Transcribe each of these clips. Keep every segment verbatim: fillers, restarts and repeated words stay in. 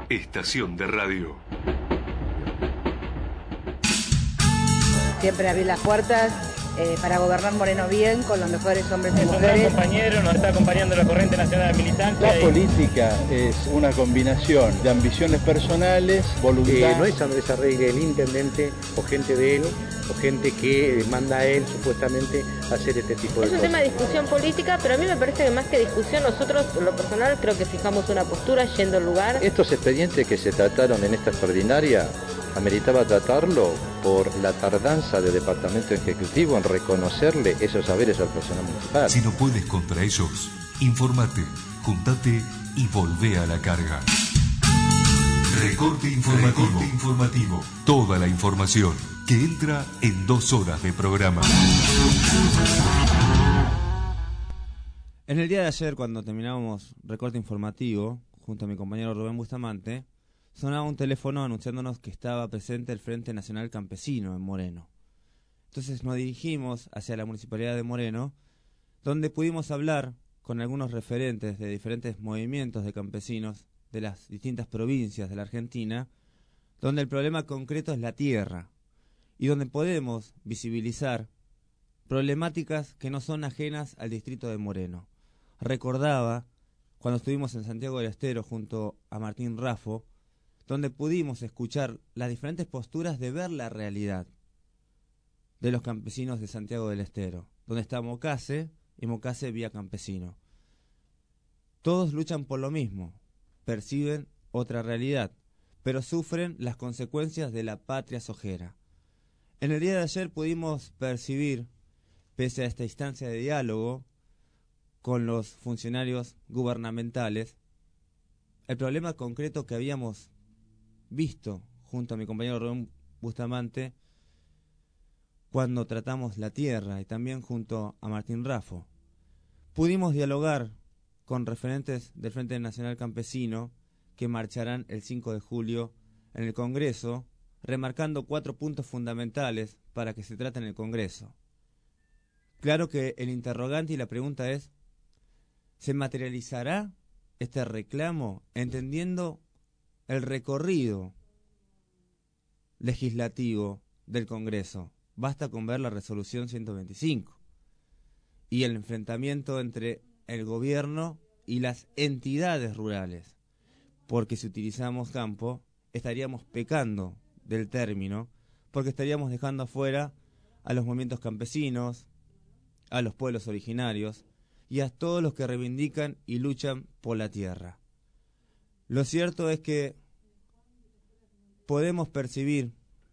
estación de radio. Siempre abrir las puertas eh, para gobernar Moreno bien, con los mejores hombres y Nuestro mujeres. gran compañero nos está acompañando la corriente nacional de militantes. La política es una combinación de ambiciones personales, voluntad. Eh, no es Andrés Arregui el intendente o gente de él o gente que manda a él supuestamente a hacer este tipo de cosas. Es un tema de discusión política, pero a mí me parece que más que discusión, nosotros, en lo personal, creo que fijamos una postura yendo al lugar. Estos expedientes que se trataron en esta extraordinaria, ameritaba tratarlo por la tardanza del Departamento Ejecutivo en reconocerle esos saberes al personal municipal. Si no puedes contra ellos, infórmate, juntate y volvé a la carga. Recorte informativo. Recorte informativo. Toda la información que entra en dos horas de programa. En el día de ayer, cuando terminábamos Recorte informativo, junto a mi compañero Rubén Bustamante, sonaba un teléfono anunciándonos que estaba presente el Frente Nacional Campesino en Moreno. Entonces nos dirigimos hacia la Municipalidad de Moreno, donde pudimos hablar con algunos referentes de diferentes movimientos de campesinos de las distintas provincias de la Argentina, donde el problema concreto es la tierra, y donde podemos visibilizar problemáticas que no son ajenas al distrito de Moreno. Recordaba cuando estuvimos en Santiago del Estero junto a Martín Raffo, donde pudimos escuchar las diferentes posturas de ver la realidad de los campesinos de Santiago del Estero, donde está Mocase y Mocase Vía Campesino. Todos luchan por lo mismo, perciben otra realidad, pero sufren las consecuencias de la patria sojera. En el día de ayer pudimos percibir, pese a esta instancia de diálogo con los funcionarios gubernamentales, el problema concreto que habíamos visto junto a mi compañero Rubén Bustamante cuando tratamos la tierra y también junto a Martín Raffo. Pudimos dialogar con referentes del Frente Nacional Campesino que marcharán el cinco de julio en el Congreso, remarcando cuatro puntos fundamentales para que se trate en el Congreso. Claro que el interrogante y la pregunta es, ¿se materializará este reclamo entendiendo el recorrido legislativo del Congreso? Basta con ver la resolución ciento veinticinco y el enfrentamiento entre el gobierno y las entidades rurales, porque si utilizamos campo estaríamos pecando del término, porque estaríamos dejando afuera a los movimientos campesinos, a los pueblos originarios y a todos los que reivindican y luchan por la tierra. Lo cierto es que podemos percibir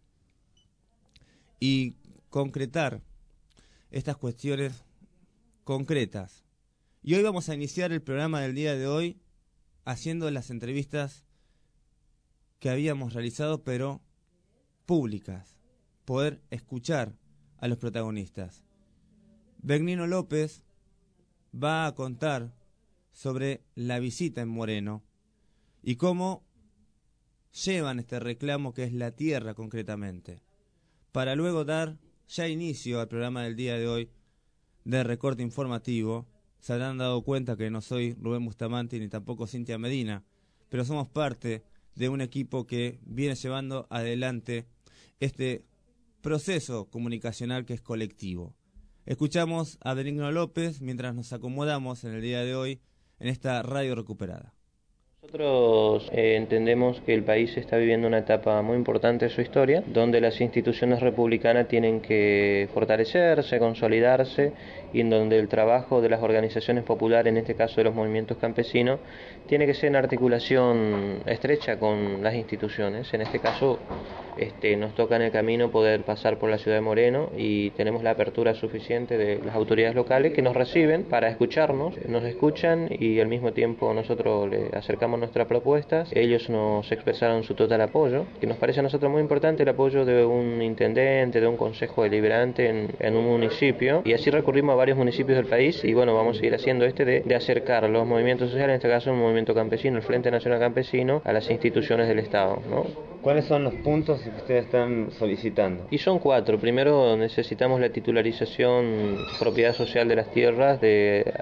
y concretar estas cuestiones concretas. Y hoy vamos a iniciar el programa del día de hoy haciendo las entrevistas que habíamos realizado, pero públicas, poder escuchar a los protagonistas. Benigno López va a contar sobre la visita en Moreno y cómo llevan este reclamo que es la tierra concretamente, para luego dar ya inicio al programa del día de hoy de Recorte Informativo. Se habrán dado cuenta que no soy Rubén Bustamante ni tampoco Cintia Medina, pero somos parte de un equipo que viene llevando adelante este proceso comunicacional que es colectivo. Escuchamos a Benigno López mientras nos acomodamos en el día de hoy en esta radio recuperada. Nosotros eh, entendemos que el país está viviendo una etapa muy importante de su historia, donde las instituciones republicanas tienen que fortalecerse, consolidarse, y en donde el trabajo de las organizaciones populares, en este caso de los movimientos campesinos, tiene que ser en articulación estrecha con las instituciones. En este caso este, nos toca en el camino poder pasar por la ciudad de Moreno y tenemos la apertura suficiente de las autoridades locales que nos reciben para escucharnos, nos escuchan y al mismo tiempo nosotros le acercamos nuestras propuestas. Ellos nos expresaron su total apoyo, que nos parece a nosotros muy importante el apoyo de un intendente, de un consejo deliberante en, en un municipio, y así recurrimos a varios municipios del país y bueno, vamos a seguir haciendo este de, de acercar los movimientos sociales, en este caso un movimiento campesino, el Frente Nacional Campesino, a las instituciones del Estado, ¿no? ¿Cuáles son los puntos que ustedes están solicitando? Y son cuatro. Primero necesitamos la titularización, propiedad social de las tierras de,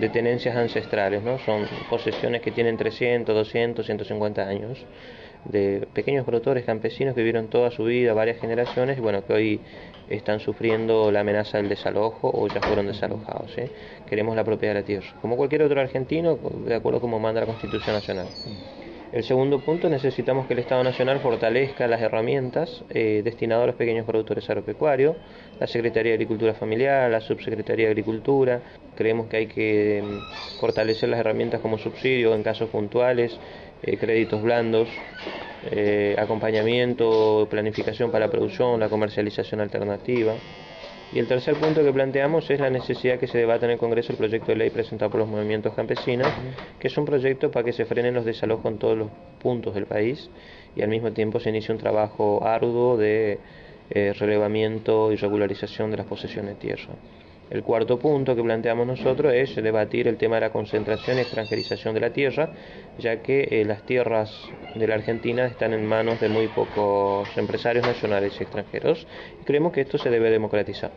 de tenencias ancestrales, ¿no? Son posesiones que tienen trescientos, doscientos, ciento cincuenta años, de pequeños productores campesinos que vivieron toda su vida, varias generaciones, y bueno, que hoy están sufriendo la amenaza del desalojo o ya fueron desalojados, ¿eh? Queremos la propiedad de la tierra, como cualquier otro argentino, de acuerdo a como manda la Constitución Nacional. El segundo punto, necesitamos que el Estado Nacional fortalezca las herramientas eh, destinadas a los pequeños productores agropecuarios, la Secretaría de Agricultura Familiar, la Subsecretaría de Agricultura. Creemos que hay que eh, fortalecer las herramientas como subsidio en casos puntuales, eh, créditos blandos, eh, acompañamiento, planificación para la producción, la comercialización alternativa. Y el tercer punto que planteamos es la necesidad que se debata en el Congreso el proyecto de ley presentado por los movimientos campesinos, que es un proyecto para que se frenen los desalojos en todos los puntos del país y al mismo tiempo se inicie un trabajo arduo de eh, relevamiento y regularización de las posesiones de tierra. El cuarto punto que planteamos nosotros es debatir el tema de la concentración y extranjerización de la tierra, ya que eh, las tierras de la Argentina están en manos de muy pocos empresarios nacionales y extranjeros, y creemos que esto se debe democratizar.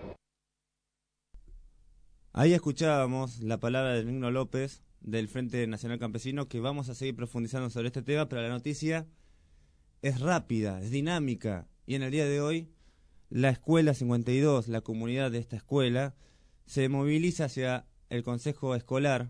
Ahí escuchábamos la palabra de Benigno López, del Frente Nacional Campesino, que vamos a seguir profundizando sobre este tema, pero la noticia es rápida, es dinámica, y en el día de hoy la Escuela cincuenta y dos, la comunidad de esta escuela, se moviliza hacia el consejo escolar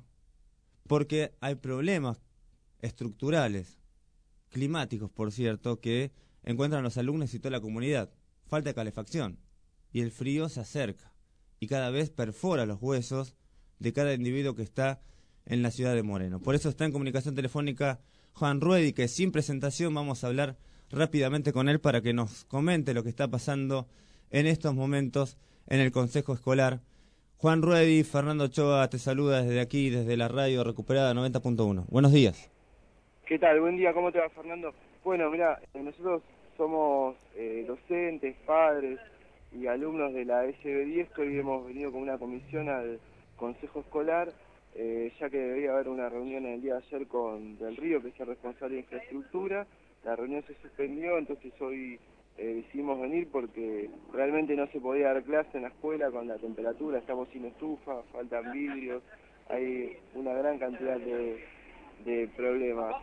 porque hay problemas estructurales, climáticos, por cierto, que encuentran los alumnos y toda la comunidad. Falta de calefacción y el frío se acerca y cada vez perfora los huesos de cada individuo que está en la ciudad de Moreno. Por eso está en comunicación telefónica Juan Ruedi, que sin presentación vamos a hablar rápidamente con él para que nos comente lo que está pasando en estos momentos en el consejo escolar. Juan Ruedi, Fernando Ochoa te saluda desde aquí, desde la radio Recuperada noventa punto uno. Buenos días. ¿Qué tal? Buen día, ¿cómo te va, Fernando? Bueno, mira, nosotros somos eh, docentes, padres y alumnos de la S B diez, que hoy hemos venido con una comisión al Consejo Escolar, eh, ya que debería haber una reunión el día de ayer con Del Río, que es el responsable de infraestructura. La reunión se suspendió, entonces hoy Eh, decidimos venir porque realmente no se podía dar clase en la escuela con la temperatura, estamos sin estufa, faltan vidrios, hay una gran cantidad de, de problemas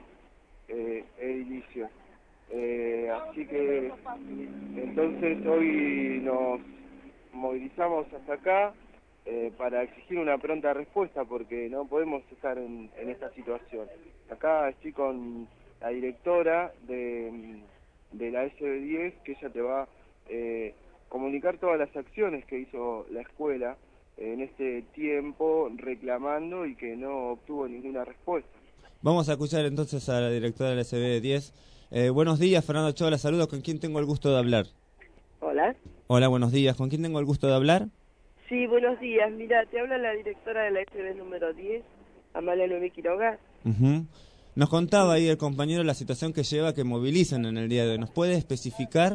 eh, edilicios. Eh, así que entonces hoy nos movilizamos hasta acá eh, para exigir una pronta respuesta porque no podemos estar en, en esta situación. Acá estoy con la directora de... de la S B diez, que ella te va a eh, comunicar todas las acciones que hizo la escuela en este tiempo reclamando y que no obtuvo ninguna respuesta. Vamos a escuchar entonces a la directora de la S B diez. Eh, buenos días, Fernando Ochoa, la saludo. ¿Con quién tengo el gusto de hablar? Hola. Hola, buenos días. ¿Con quién tengo el gusto de hablar? Sí, buenos días. Mira, te habla la directora de la S B número diez, Amalia Noemí Quiroga. Uh-huh. Nos contaba ahí el compañero la situación que lleva que movilizan en el día de hoy. ¿Nos puede especificar?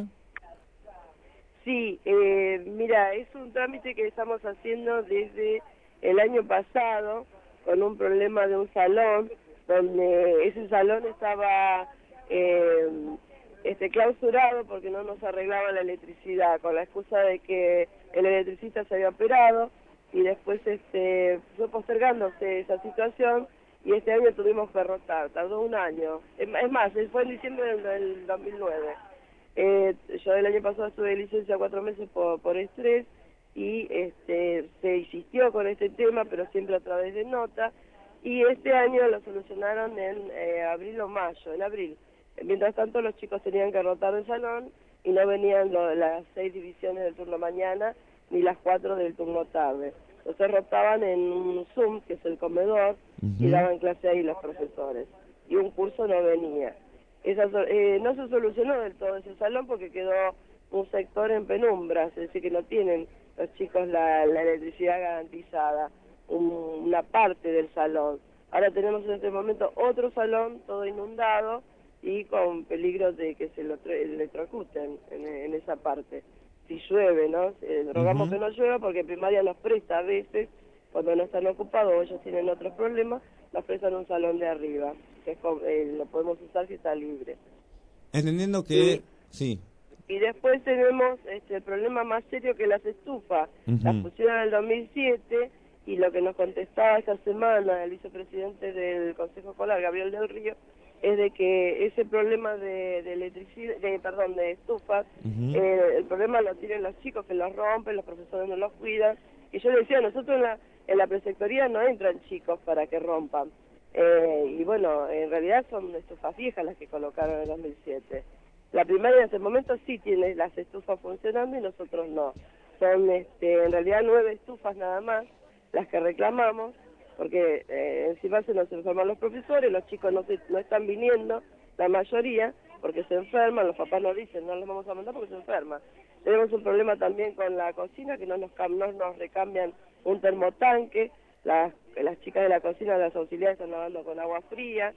Sí, eh, mira, es un trámite que estamos haciendo desde el año pasado con un problema de un salón, donde ese salón estaba eh, este clausurado porque no nos arreglaban la electricidad, con la excusa de que el electricista se había operado y después este fue postergándose esa situación. Y este año tuvimos que rotar, tardó un año. Es más, fue en diciembre del, del dos mil nueve. Eh, yo el año pasado estuve de licencia cuatro meses por, por estrés y este, se insistió con este tema, pero siempre a través de nota. Y este año lo solucionaron en eh, abril o mayo, en abril. Mientras tanto los chicos tenían que rotar de salón y no venían lo, las seis divisiones del turno mañana ni las cuatro del turno tarde. Entonces rotaban en un Zoom, que es el comedor, uh-huh. y daban clase ahí los profesores. Y un curso no venía. Esa, eh, no se solucionó del todo ese salón porque quedó un sector en penumbras, es decir, que no tienen los chicos la, la electricidad garantizada, un, una parte del salón. Ahora tenemos en este momento otro salón, todo inundado, y con peligro de que se lo electrocuten en, en esa parte. Si llueve, ¿no? Eh, rogamos uh-huh. que no llueva porque primaria nos presta a veces, cuando no están ocupados o ellos tienen otros problemas, nos prestan un salón de arriba, que es, eh, lo podemos usar si está libre. Entendiendo que... Y, sí. Y después tenemos este, el problema más serio que las estufas. Uh-huh. Las pusieron en el dos mil siete y lo que nos contestaba esta semana el vicepresidente del Consejo Escolar, Gabriel del Río, es de que ese problema de, de electricidad, de, perdón, de estufas, uh-huh. eh, el problema lo tienen los chicos que los rompen, los profesores no los cuidan, y yo le decía, nosotros en la, en la preceptoría no entran chicos para que rompan, eh, y bueno, en realidad son estufas viejas las que colocaron en dos mil siete. La primaria en este momento sí tiene las estufas funcionando y nosotros no. Son este, en realidad nueve estufas nada más las que reclamamos, porque eh, encima se nos enferman los profesores, los chicos no, se, no están viniendo, la mayoría, porque se enferman, los papás nos dicen, no los vamos a mandar porque se enferman. Tenemos un problema también con la cocina, que no nos, no nos recambian un termotanque, las, las chicas de la cocina, las auxiliares están lavando con agua fría,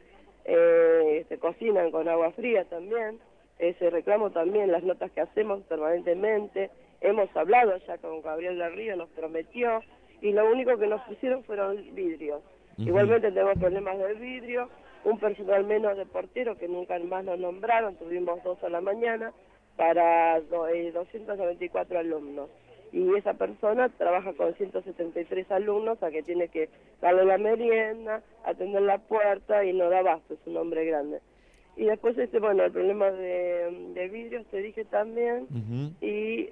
eh, se cocinan con agua fría también, ese reclamo también, las notas que hacemos permanentemente, hemos hablado ya con Gabriel del Río, nos prometió, y lo único que nos pusieron fueron vidrios. Uh-huh. Igualmente tenemos problemas de vidrio, un personal menos de portero que nunca más nos nombraron, tuvimos dos a la mañana para do, eh, doscientos noventa y cuatro alumnos. Y esa persona trabaja con ciento setenta y tres alumnos, a que tiene que darle la merienda, atender la puerta y no da abasto, es un hombre grande. Y después, este bueno, el problema de, de vidrios, te dije también, uh-huh. y,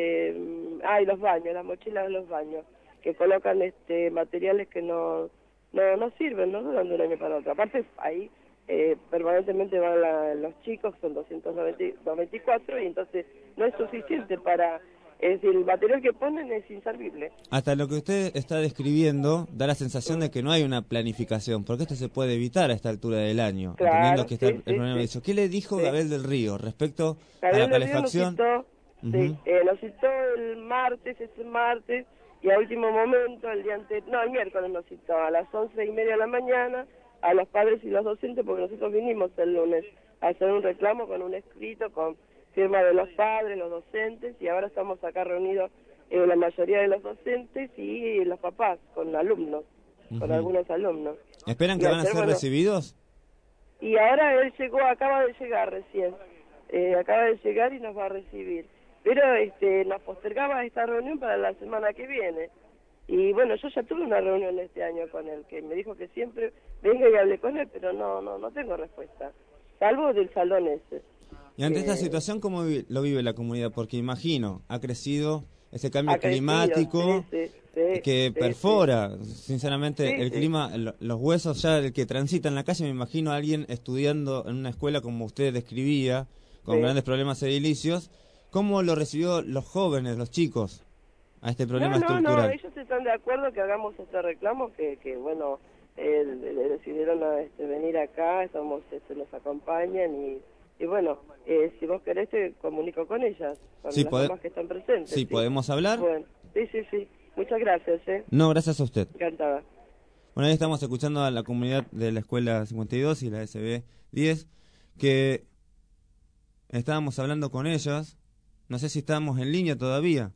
eh, ah, y los baños, las mochilas de los baños, que colocan este materiales que no no, no sirven, no duran de un año para otro. Aparte, ahí eh, permanentemente van la, los chicos, son doscientos noventa y cuatro, y entonces no es suficiente para... Es decir, el material que ponen es inservible. Hasta lo que usted está describiendo da la sensación de que no hay una planificación, porque esto se puede evitar a esta altura del año. Claro, entendiendo que está sí, el, el problema sí, de eso. ¿Qué le dijo sí. Gabriel del Río respecto Gabriel a la calefacción? Del Río nos citó, uh-huh. sí, eh, nos citó el martes, ese martes, y a último momento, el día anterior, no, el miércoles nos citó a las once y media de la mañana a los padres y los docentes, porque nosotros vinimos el lunes a hacer un reclamo con un escrito, con firma de los padres, los docentes, y ahora estamos acá reunidos eh, la mayoría de los docentes y los papás, con alumnos, uh-huh. con algunos alumnos. ¿Esperan que y van a ser bueno, recibidos? Y ahora él llegó, acaba de llegar recién, eh, acaba de llegar y nos va a recibir. Pero este, nos postergaba esta reunión para la semana que viene. Y bueno, yo ya tuve una reunión este año con él, que me dijo que siempre venga y hable con él, pero no no no tengo respuesta, salvo del salón ese. Y ante eh, esta situación, ¿cómo vi- lo vive la comunidad? Porque imagino, ha crecido ese cambio ha crecido, climático sí, sí, sí, que sí, perfora, sí. sinceramente, sí, el sí. clima, lo- los huesos ya, el que transita en la calle, me imagino a alguien estudiando en una escuela como usted describía, con Sí. grandes problemas edilicios. ¿Cómo lo recibió los jóvenes, los chicos, a este problema no, no, estructural? No, ellos están de acuerdo que hagamos este reclamo, que, que bueno, eh, le decidieron a, este, venir acá, estamos, este, nos acompañan y, y bueno, eh, si vos querés te comunico con ellas, con Sí, las pode- mamás que están presentes. Sí, ¿podemos hablar? Bueno, sí, sí, sí, muchas gracias, ¿eh? No, gracias a usted. Encantada. Bueno, ahí estamos escuchando a la comunidad de la Escuela cincuenta y dos y la S B diez, que estábamos hablando con ellas. No sé si estamos en línea todavía.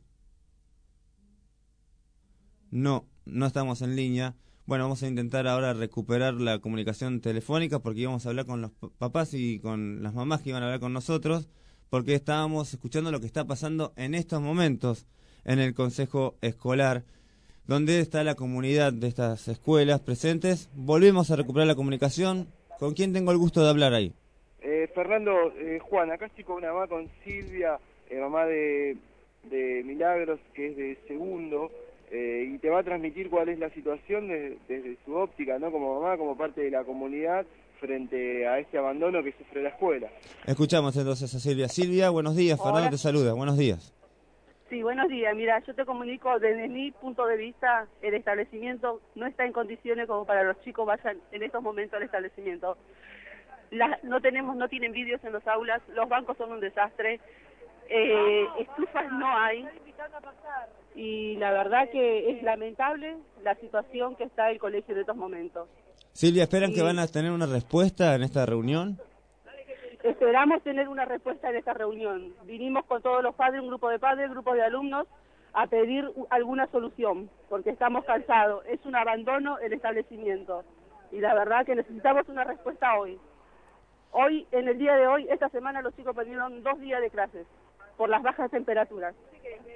No, no estamos en línea. Bueno, vamos a intentar ahora recuperar la comunicación telefónica porque íbamos a hablar con los papás y con las mamás que iban a hablar con nosotros, porque estábamos escuchando lo que está pasando en estos momentos en el Consejo Escolar, donde está la comunidad de estas escuelas presentes. Volvemos a recuperar la comunicación. ¿Con quién tengo el gusto de hablar ahí? Eh, Fernando, eh, Juan, acá estoy con una mamá, con Silvia, eh, mamá de, de Milagros, que es de segundo, eh, y te va a transmitir cuál es la situación de, desde su óptica, ¿no? Como mamá, como parte de la comunidad, frente a este abandono que sufre la escuela. Escuchamos entonces a Silvia. Silvia, buenos días. Fernando Hola. te saluda. Buenos días. Sí, buenos días. Mira, yo te comunico desde mi punto de vista, el establecimiento no está en condiciones como para los chicos vayan en estos momentos al establecimiento. La, no tenemos, no tienen vídeos en los aulas, los bancos son un desastre, eh, estufas no hay, y la verdad que es lamentable la situación que está el colegio en estos momentos. Silvia, ¿esperan Sí. que van a tener una respuesta en esta reunión? Esperamos tener una respuesta en esta reunión. Vinimos con todos los padres, un grupo de padres, un grupo de alumnos, a pedir u- alguna solución, porque estamos cansados. Es un abandono el establecimiento. Y la verdad que necesitamos una respuesta hoy. Hoy, en el día de hoy, esta semana los chicos perdieron dos días de clases por las bajas temperaturas.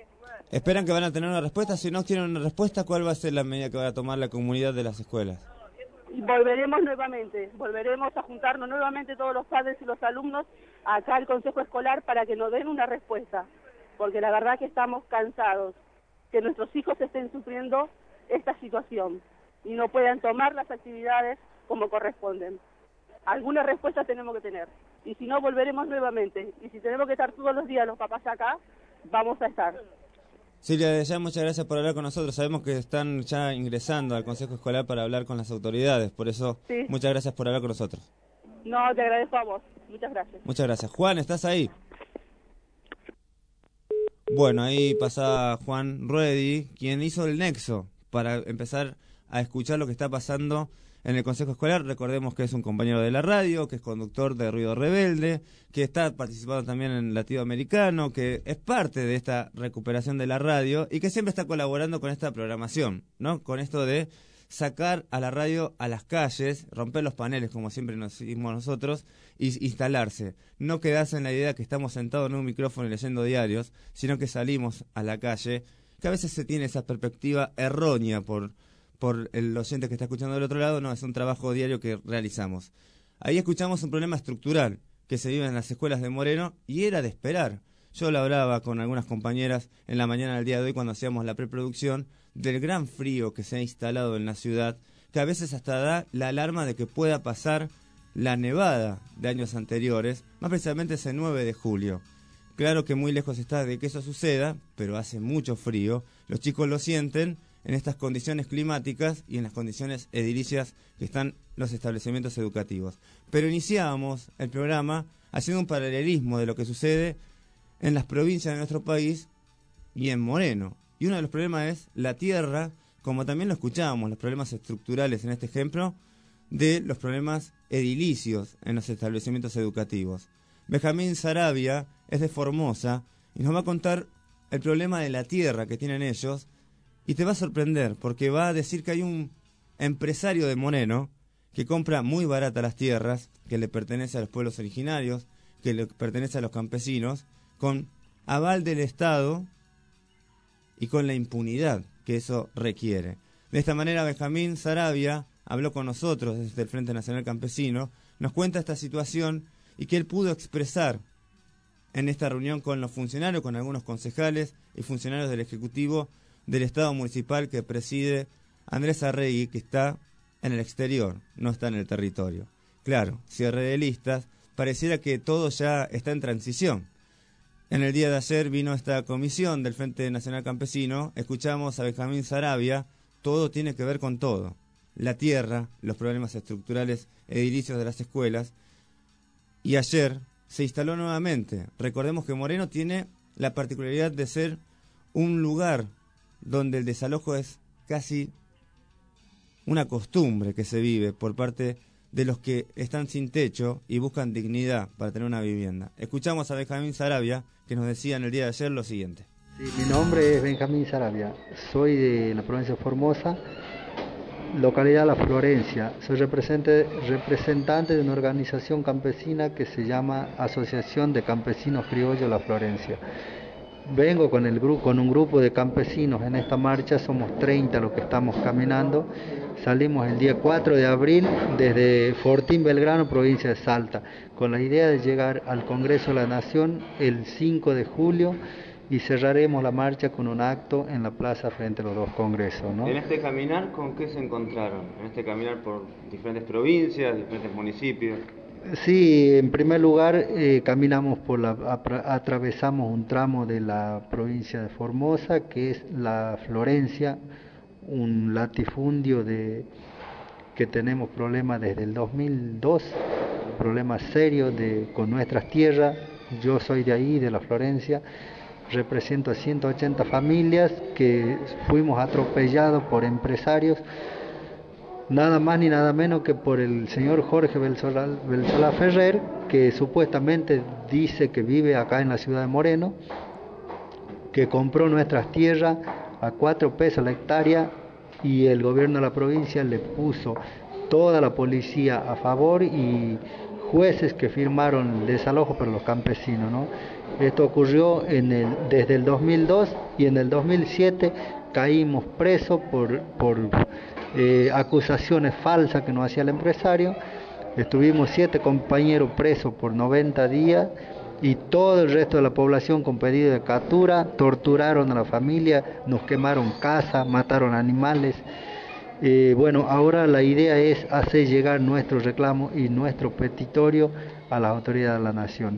¿Esperan que van a tener una respuesta? Si no tienen una respuesta, ¿cuál va a ser la medida que va a tomar la comunidad de las escuelas? Y volveremos nuevamente, volveremos a juntarnos nuevamente todos los padres y los alumnos acá al Consejo Escolar para que nos den una respuesta, porque la verdad que estamos cansados, que nuestros hijos estén sufriendo esta situación y no puedan tomar las actividades como corresponden. Alguna respuesta tenemos que tener, y si no volveremos nuevamente, y si tenemos que estar todos los días los papás acá, vamos a estar. Silvia, ya muchas gracias por hablar con nosotros. Sabemos que están ya ingresando al Consejo Escolar para hablar con las autoridades, por eso sí. Muchas gracias por hablar con nosotros. No, te agradezco a vos. Muchas gracias. Muchas gracias. Juan, ¿estás ahí? Bueno, ahí pasa Juan Ruedi, quien hizo el nexo para empezar a escuchar lo que está pasando en el Consejo Escolar. Recordemos que es un compañero de la radio, que es conductor de Ruido Rebelde, que está participando también en Latinoamericano, que es parte de esta recuperación de la radio y que siempre está colaborando con esta programación, ¿no? Con esto de sacar a la radio a las calles, romper los paneles, como siempre nos hicimos nosotros, y instalarse. No quedarse en la idea que estamos sentados en un micrófono y leyendo diarios, sino que salimos a la calle, que a veces se tiene esa perspectiva errónea por... por el oyente que está escuchando del otro lado. No, es un trabajo diario que realizamos. Ahí escuchamos un problema estructural que se vive en las escuelas de Moreno y era de esperar. Yo lo hablaba con algunas compañeras en la mañana del día de hoy cuando hacíamos la preproducción del gran frío que se ha instalado en la ciudad, que a veces hasta da la alarma de que pueda pasar la nevada de años anteriores, más precisamente ese nueve de julio. Claro que muy lejos está de que eso suceda, pero hace mucho frío, los chicos lo sienten en estas condiciones climáticas y en las condiciones edilicias que están los establecimientos educativos. Pero iniciábamos el programa haciendo un paralelismo de lo que sucede en las provincias de nuestro país y en Moreno. Y uno de los problemas es la tierra, como también lo escuchábamos, los problemas estructurales en este ejemplo, de los problemas edilicios en los establecimientos educativos. Benjamín Sarabia es de Formosa y nos va a contar el problema de la tierra que tienen ellos. Y te va a sorprender, porque va a decir que hay un empresario de Moreno que compra muy barata las tierras, que le pertenece a los pueblos originarios, que le pertenece a los campesinos, con aval del Estado y con la impunidad que eso requiere. De esta manera, Benjamín Sarabia habló con nosotros desde el Frente Nacional Campesino, nos cuenta esta situación y que él pudo expresar en esta reunión con los funcionarios, con algunos concejales y funcionarios del Ejecutivo del Estado Municipal que preside Andrés Arregui, que está en el exterior, no está en el territorio. Claro, cierre de listas, pareciera que todo ya está en transición. En el día de ayer vino esta comisión del Frente Nacional Campesino, escuchamos a Benjamín Sarabia, todo tiene que ver con todo. La tierra, los problemas estructurales edilicios de las escuelas, y ayer se instaló nuevamente. Recordemos que Moreno tiene la particularidad de ser un lugar donde el desalojo es casi una costumbre que se vive por parte de los que están sin techo y buscan dignidad para tener una vivienda. Escuchamos a Benjamín Sarabia, que nos decía en el día de ayer lo siguiente. Sí, mi nombre es Benjamín Sarabia, soy de la provincia de Formosa, localidad La Florencia. Soy representante, representante de una organización campesina que se llama Asociación de Campesinos Criollos La Florencia. Vengo con, el grupo, con un grupo de campesinos en esta marcha, somos treinta los que estamos caminando. Salimos el día cuatro de abril desde Fortín Belgrano, provincia de Salta, con la idea de llegar al Congreso de la Nación el cinco de julio y cerraremos la marcha con un acto en la plaza frente a los dos congresos, ¿no? En este caminar, ¿con qué se encontraron? En este caminar por diferentes provincias, diferentes municipios. Sí, en primer lugar eh, caminamos por la, atravesamos un tramo de la provincia de Formosa, que es la Florencia, un latifundio de que tenemos problemas desde el dos mil dos, problemas serios de, con nuestras tierras. Yo soy de ahí, de la Florencia, represento a ciento ochenta familias que fuimos atropellados por empresarios, nada más ni nada menos que por el señor Jorge Belsolá, Belsolá Ferrer, que supuestamente dice que vive acá en la ciudad de Moreno, que compró nuestras tierras a cuatro pesos la hectárea y el gobierno de la provincia le puso toda la policía a favor y jueces que firmaron el desalojo para los campesinos, ¿no? Esto ocurrió en el, desde el dos mil dos y en el dos mil siete caímos presos por, por eh, acusaciones falsas que nos hacía el empresario. Estuvimos siete compañeros presos por noventa días y todo el resto de la población con pedido de captura, torturaron a la familia, nos quemaron casas, mataron animales. Eh, bueno, ahora la idea es hacer llegar nuestro reclamo y nuestro petitorio a las autoridades de la nación.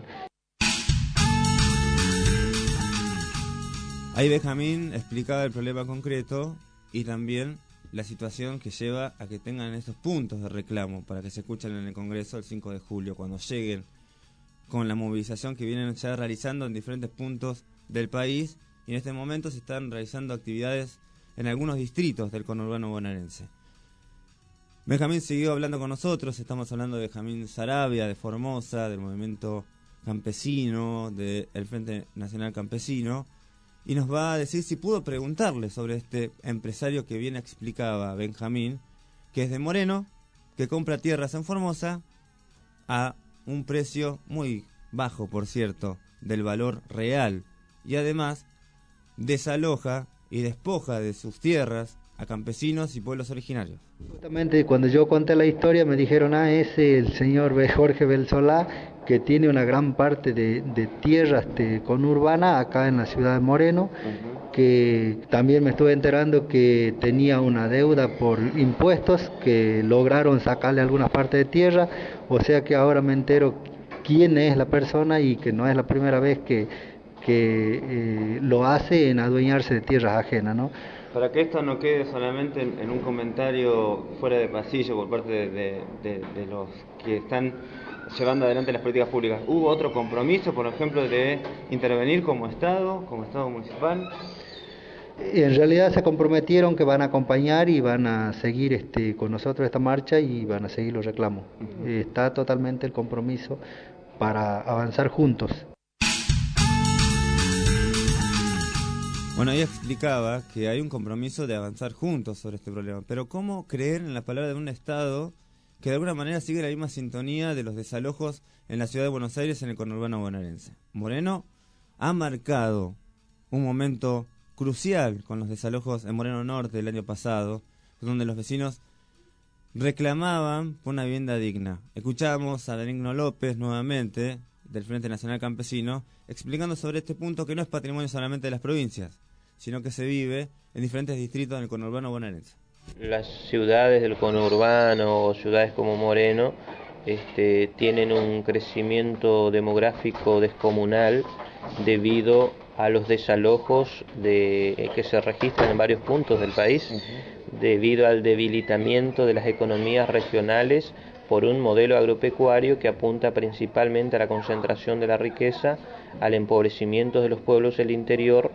Ahí Benjamín explicaba el problema concreto y también la situación que lleva a que tengan estos puntos de reclamo para que se escuchen en el Congreso el cinco de julio, cuando lleguen con la movilización que vienen ya realizando en diferentes puntos del país, y en este momento se están realizando actividades en algunos distritos del conurbano bonaerense. Benjamín siguió hablando con nosotros, estamos hablando de Benjamín Sarabia, de Formosa, del movimiento campesino, del Frente Nacional Campesino, y nos va a decir si pudo preguntarle sobre este empresario que bien explicaba Benjamín, que es de Moreno, que compra tierras en Formosa a un precio muy bajo, por cierto, del valor real, y además desaloja y despoja de sus tierras a campesinos y pueblos originarios. Justamente cuando yo conté la historia me dijeron, ah, ese es el señor Jorge Belsolá, que tiene una gran parte de, de tierras de conurbana acá en la ciudad de Moreno, uh-huh. que también me estuve enterando que tenía una deuda por impuestos, que lograron sacarle algunas partes de tierra, o sea que ahora me entero quién es la persona y que no es la primera vez que, que eh, lo hace en adueñarse de tierras ajenas, ¿no? Para que esto no quede solamente en, en un comentario fuera de pasillo por parte de, de, de, de los que están llevando adelante las políticas públicas, ¿hubo otro compromiso, por ejemplo, de intervenir como Estado, como Estado municipal? En realidad se comprometieron que van a acompañar y van a seguir este, con nosotros esta marcha y van a seguir los reclamos. Uh-huh. Está totalmente el compromiso para avanzar juntos. Bueno, ella explicaba que hay un compromiso de avanzar juntos sobre este problema, pero ¿cómo creer en la palabra de un Estado que de alguna manera sigue la misma sintonía de los desalojos en la ciudad de Buenos Aires, en el conurbano bonaerense? Moreno ha marcado un momento crucial con los desalojos en Moreno Norte el año pasado, donde los vecinos reclamaban por una vivienda digna. Escuchamos a Benigno López nuevamente, del Frente Nacional Campesino, explicando sobre este punto que no es patrimonio solamente de las provincias, sino que se vive en diferentes distritos del conurbano bonaerense. Las ciudades del conurbano o ciudades como Moreno este, tienen un crecimiento demográfico descomunal debido a los desalojos de, que se registran en varios puntos del país, uh-huh. debido al debilitamiento de las economías regionales por un modelo agropecuario que apunta principalmente a la concentración de la riqueza, al empobrecimiento de los pueblos del interior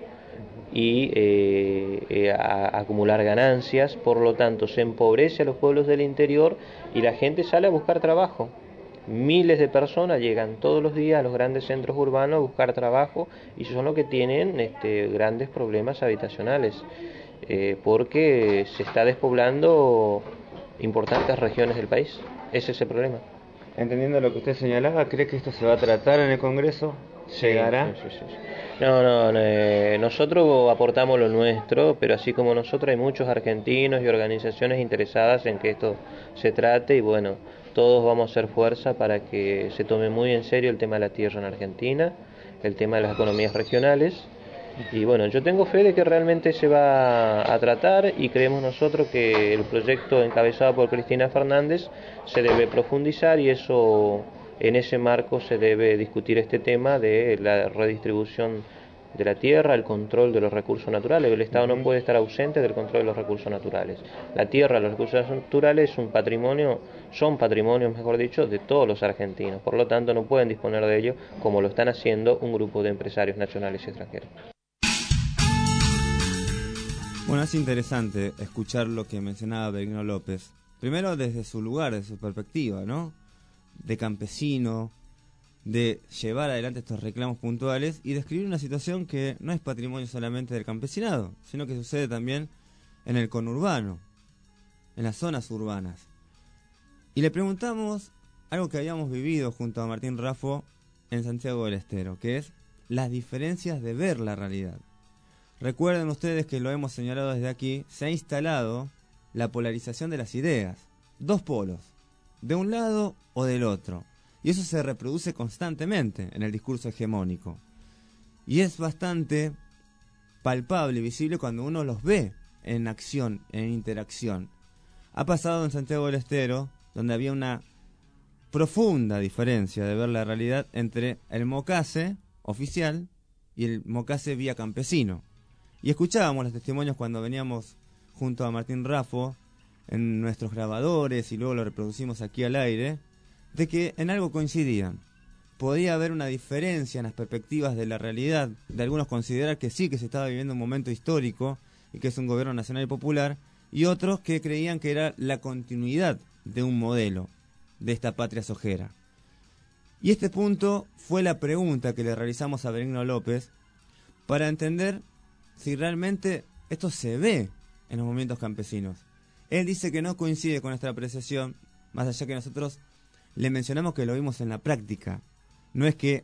y eh, eh, a, a acumular ganancias. Por lo tanto, se empobrece a los pueblos del interior y la gente sale a buscar trabajo. Miles de personas llegan todos los días a los grandes centros urbanos a buscar trabajo y son los que tienen este, grandes problemas habitacionales, eh, porque se está despoblando importantes regiones del país. Ese es el problema. Entendiendo lo que usted señalaba, ¿cree que esto se va a tratar en el Congreso? ¿Llegará? Sí, sí, sí, sí. No, no, eh, nosotros aportamos lo nuestro, pero así como nosotros hay muchos argentinos y organizaciones interesadas en que esto se trate y bueno, todos vamos a hacer fuerza para que se tome muy en serio el tema de la tierra en Argentina, el tema de las economías regionales. Y bueno, yo tengo fe de que realmente se va a tratar y creemos nosotros que el proyecto encabezado por Cristina Fernández se debe profundizar y eso, en ese marco se debe discutir este tema de la redistribución de la tierra, el control de los recursos naturales. El Estado no puede estar ausente del control de los recursos naturales. La tierra, los recursos naturales es un patrimonio, son patrimonios, mejor dicho, de todos los argentinos. Por lo tanto, no pueden disponer de ello como lo están haciendo un grupo de empresarios nacionales y extranjeros. Bueno, es interesante escuchar lo que mencionaba Benigno López. Primero desde su lugar, desde su perspectiva, ¿no? De campesino, de llevar adelante estos reclamos puntuales y describir una situación que no es patrimonio solamente del campesinado, sino que sucede también en el conurbano, en las zonas urbanas. Y le preguntamos algo que habíamos vivido junto a Martín Raffo en Santiago del Estero, que es las diferencias de ver la realidad. Recuerden ustedes que lo hemos señalado desde aquí, se ha instalado la polarización de las ideas, dos polos, de un lado o del otro, y eso se reproduce constantemente en el discurso hegemónico, y es bastante palpable y visible cuando uno los ve en acción, en interacción. Ha pasado en Santiago del Estero, donde había una profunda diferencia de ver la realidad entre el Mocase oficial y el Mocase vía campesino. Y escuchábamos los testimonios cuando veníamos junto a Martín Raffo en nuestros grabadores y luego lo reproducimos aquí al aire, de que en algo coincidían. Podía haber una diferencia en las perspectivas de la realidad, de algunos considerar que sí, que se estaba viviendo un momento histórico y que es un gobierno nacional y popular, y otros que creían que era la continuidad de un modelo de esta patria sojera. Y este punto fue la pregunta que le realizamos a Benigno López para entender si realmente esto se ve en los movimientos campesinos. Él dice que no coincide con nuestra apreciación, más allá que nosotros le mencionamos que lo vimos en la práctica. No es que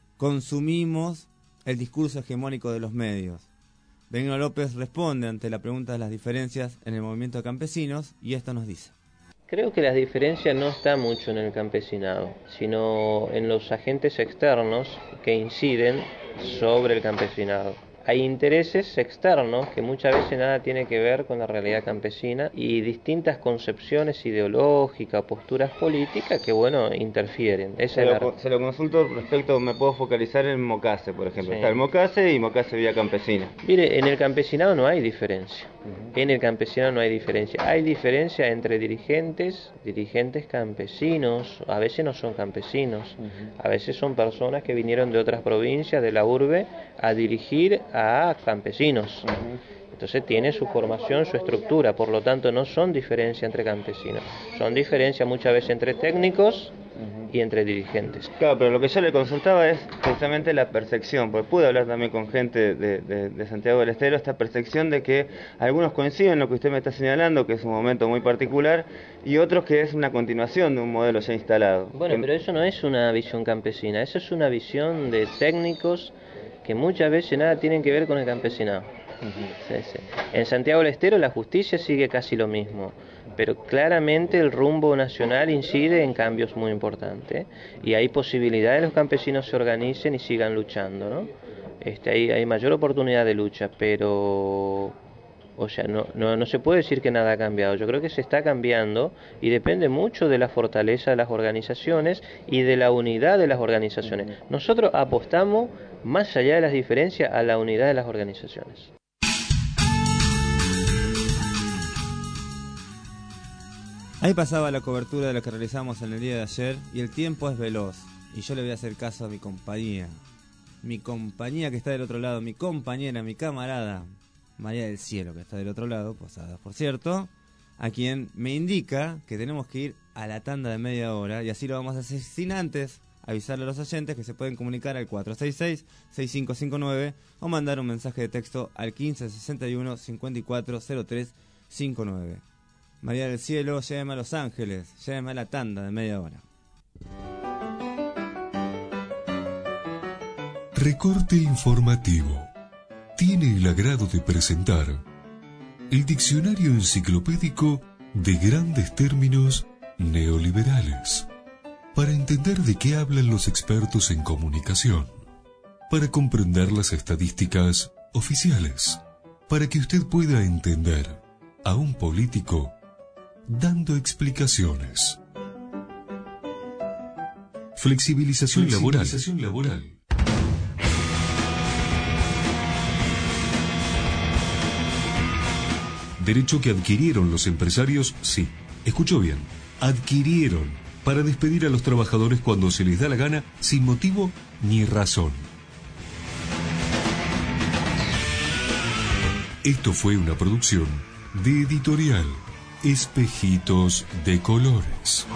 consumimos el discurso hegemónico de los medios. Benigno López responde ante la pregunta de las diferencias en el movimiento de campesinos y esto nos dice. Creo que la diferencia no está mucho en el campesinado, sino en los agentes externos que inciden sobre el campesinado. Hay intereses externos que muchas veces nada tiene que ver con la realidad campesina y distintas concepciones ideológicas, posturas políticas que, bueno, interfieren. Esa se, es lo, la... se lo consulto respecto, me puedo focalizar en Mocase, por ejemplo. Sí. Está el Mocase y Mocase vía campesina. Mire, en el campesinado no hay diferencia. Uh-huh. En el campesinado no hay diferencia. Hay diferencia entre dirigentes, dirigentes campesinos, a veces no son campesinos, uh-huh. a veces son personas que vinieron de otras provincias, de la urbe, a dirigir a campesinos. Uh-huh. Entonces tiene su formación, su estructura, por lo tanto no son diferencias entre campesinos, son diferencias muchas veces entre técnicos uh-huh. y entre dirigentes. Claro, pero lo que yo le consultaba es precisamente la percepción, porque pude hablar también con gente de, de, de Santiago del Estero, esta percepción de que algunos coinciden en lo que usted me está señalando, que es un momento muy particular, y otros que es una continuación de un modelo ya instalado. Bueno, que... pero eso no es una visión campesina, eso es una visión de técnicos que muchas veces nada tienen que ver con el campesinado. Uh-huh. Sí, sí. En Santiago del Estero la justicia sigue casi lo mismo, pero claramente el rumbo nacional incide en cambios muy importantes y hay posibilidad de que los campesinos se organicen y sigan luchando, ¿no? Este, hay, hay mayor oportunidad de lucha, pero o sea, no, no, no se puede decir que nada ha cambiado. Yo creo que se está cambiando y depende mucho de la fortaleza de las organizaciones y de la unidad de las organizaciones. Nosotros apostamos, más allá de las diferencias, a la unidad de las organizaciones. Ahí pasaba la cobertura de lo que realizamos en el día de ayer y el tiempo es veloz y yo le voy a hacer caso a mi compañía, mi compañía que está del otro lado, mi compañera, mi camarada María del Cielo, que está del otro lado, Posadas, por cierto, a quien me indica que tenemos que ir a la tanda de media hora y así lo vamos a hacer sin antes avisarle a los oyentes que se pueden comunicar al cuatro seis seis, seis cinco cinco nueve o mandar un mensaje de texto al quince sesenta y uno, cincuenta y cuatro cero tres cincuenta y nueve. María del Cielo, lléveme a Los Ángeles, lléveme a la tanda de media hora. Recorte informativo. Tiene el agrado de presentar el diccionario enciclopédico de grandes términos neoliberales, para entender de qué hablan los expertos en comunicación, para comprender las estadísticas oficiales, para que usted pueda entender a un político dando explicaciones. Flexibilización, Flexibilización laboral. laboral. Derecho que adquirieron los empresarios, sí, escuchó bien, adquirieron para despedir a los trabajadores cuando se les da la gana, sin motivo ni razón. Esto fue una producción de Editorial Espejitos de Colores.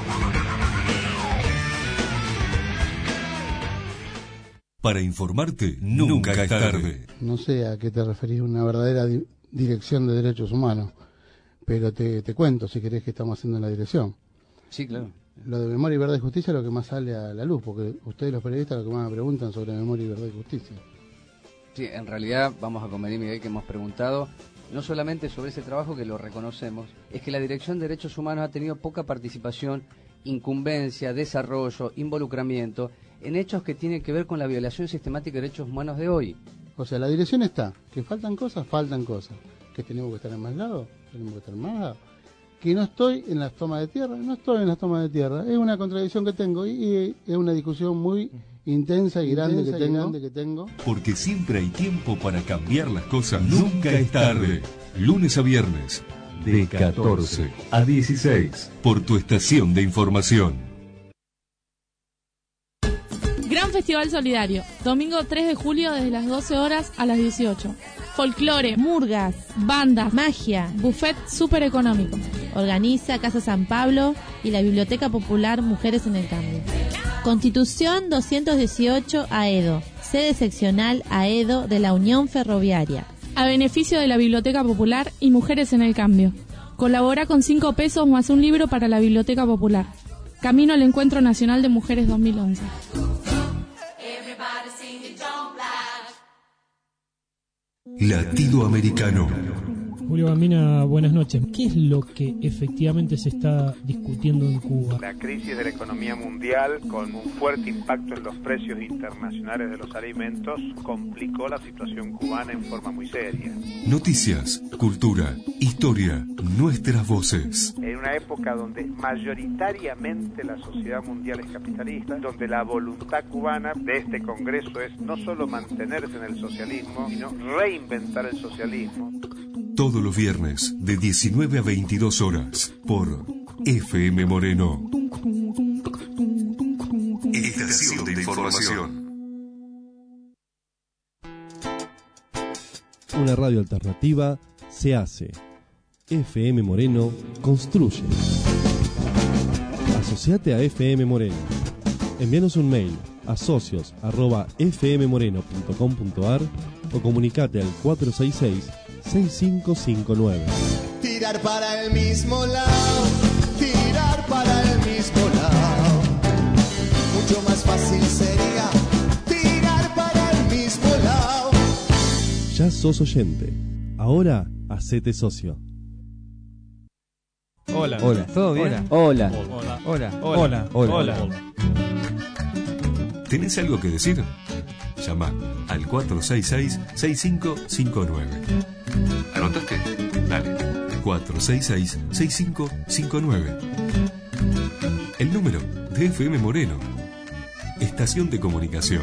Para informarte, nunca, nunca es tarde. No sé a qué te referís, una verdadera di- dirección de derechos humanos, pero te, te cuento si querés que estamos haciendo en la dirección. Sí, claro. lo de memoria y verdad y justicia es lo que más sale a la luz, porque ustedes los periodistas lo que más me preguntan sobre memoria y verdad y justicia. Sí, en realidad vamos a convenir, Miguel, que hemos preguntado no solamente sobre ese trabajo, que lo reconocemos, es que la Dirección de Derechos Humanos ha tenido poca participación, incumbencia, desarrollo, involucramiento en hechos que tienen que ver con la violación sistemática de derechos humanos de hoy. O sea, la dirección está, que faltan cosas, faltan cosas, que tenemos que estar en más lados, tenemos que estar en más lados, que no estoy en las tomas de tierra, no estoy en las tomas de tierra, es una contradicción que tengo y, y es una discusión muy intensa y grande, intensa que, tengo, y grande que tengo. Porque siempre hay tiempo para cambiar las cosas, nunca es tarde. Lunes a viernes, de catorce a dieciséis, por tu estación de información. Gran Festival Solidario, domingo tres de julio desde las doce horas a las dieciocho. Folclore, murgas, bandas, magia, buffet súper económico. Organiza Casa San Pablo y la Biblioteca Popular Mujeres en el Cambio. Constitución doscientos dieciocho Aedo, sede seccional Aedo de la Unión Ferroviaria. A beneficio de la Biblioteca Popular y Mujeres en el Cambio. Colabora con cinco pesos más un libro para la Biblioteca Popular. Camino al Encuentro Nacional de Mujeres dos mil once. Latido Americano. Julio Bambina, buenas noches. ¿Qué es lo que efectivamente se está discutiendo en Cuba? La crisis de la economía mundial, con un fuerte impacto en los precios internacionales de los alimentos, complicó la situación cubana en forma muy seria. Noticias, cultura, historia, nuestras voces. En una época donde mayoritariamente la sociedad mundial es capitalista, donde la voluntad cubana de este Congreso es no solo mantenerse en el socialismo, sino reinventar el socialismo. Todos los viernes, de diecinueve a veintidós horas, por F M Moreno. Estación de información. Una radio alternativa se hace. F M Moreno construye. Asociate a F M Moreno. Envíanos un mail a socios arroba f m moreno punto com punto a r o comunicate al cuatro seis seis, seis cinco cinco nueve. Tirar para el mismo lado, tirar para el mismo lado. Mucho más fácil sería tirar para el mismo lado. Ya sos oyente. Ahora hacete socio. Hola. Hola. ¿Todo bien? Hola. Hola. Hola. Hola. Hola. Hola. ¿Tenés algo que decir? Llama al cuatro seis seis, seis cinco cinco nueve. ¿Anotaste? Dale. cuatro seis seis, seis cinco cinco nueve. El número de F M Moreno. Estación de comunicación.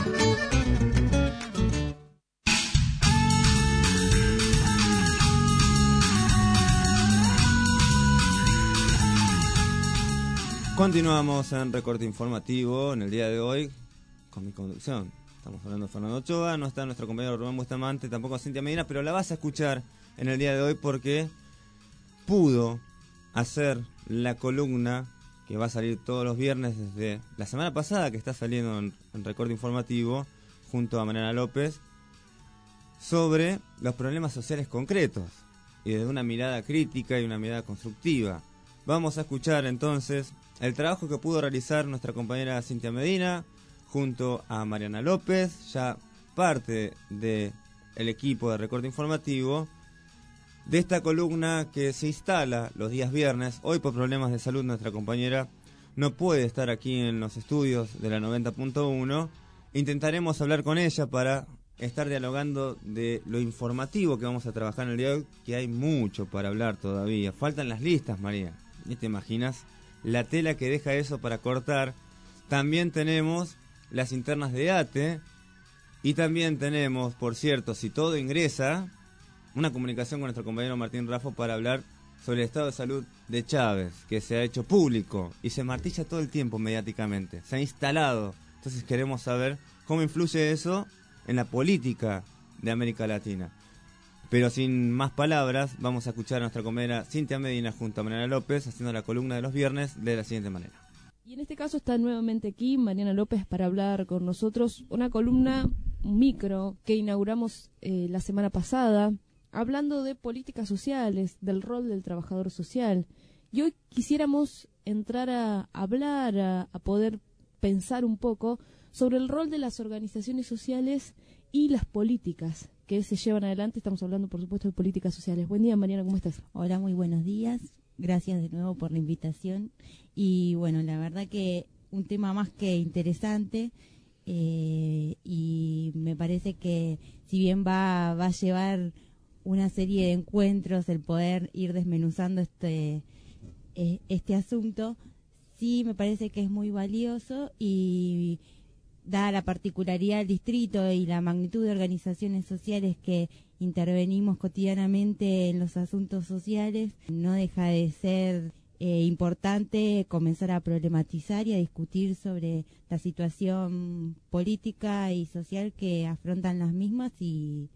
Continuamos en Recorte Informativo en el día de hoy con mi conducción. Estamos hablando de Fernando Ochoa, no está nuestro compañero Rubén Bustamante, tampoco Cintia Medina, pero la vas a escuchar en el día de hoy porque pudo hacer la columna que va a salir todos los viernes desde la semana pasada, que está saliendo en, en Recorte Informativo, junto a Mariana López, sobre los problemas sociales concretos y desde una mirada crítica y una mirada constructiva. Vamos a escuchar entonces el trabajo que pudo realizar nuestra compañera Cintia Medina junto a Mariana López, ya parte del equipo de Recorte Informativo, de esta columna que se instala los días viernes. Hoy por problemas de salud nuestra compañera no puede estar aquí en los estudios de la noventa punto uno. Intentaremos hablar con ella para estar dialogando de lo informativo que vamos a trabajar en el día de hoy, que hay mucho para hablar todavía. Faltan las listas, María. ¿Y te imaginas la tela que deja eso para cortar? También tenemos las internas de A T E y también tenemos, por cierto, si todo ingresa, una comunicación con nuestro compañero Martín Raffo para hablar sobre el estado de salud de Chávez, que se ha hecho público y se martilla todo el tiempo mediáticamente, se ha instalado. Entonces queremos saber cómo influye eso en la política de América Latina. Pero sin más palabras, vamos a escuchar a nuestra compañera Cintia Medina junto a Mariana López haciendo la columna de los viernes de la siguiente manera. Y en este caso está nuevamente aquí Mariana López para hablar con nosotros una columna micro que inauguramos eh, la semana pasada, hablando de políticas sociales, del rol del trabajador social Y hoy quisiéramos entrar a hablar, a, a poder pensar un poco sobre el rol de las organizaciones sociales y las políticas que se llevan adelante. Estamos hablando, por supuesto, de políticas sociales. Buen día, Mariana, ¿cómo estás? Hola, muy buenos días. Gracias de nuevo por la invitación. Y bueno, la verdad que un tema más que interesante, eh, y me parece que si bien va, va a llevar una serie de encuentros el poder ir desmenuzando este, eh, este asunto, sí me parece que es muy valioso y dada la particularidad del distrito y la magnitud de organizaciones sociales que intervenimos cotidianamente en los asuntos sociales, no deja de ser eh, importante comenzar a problematizar y a discutir sobre la situación política y social que afrontan las mismas y,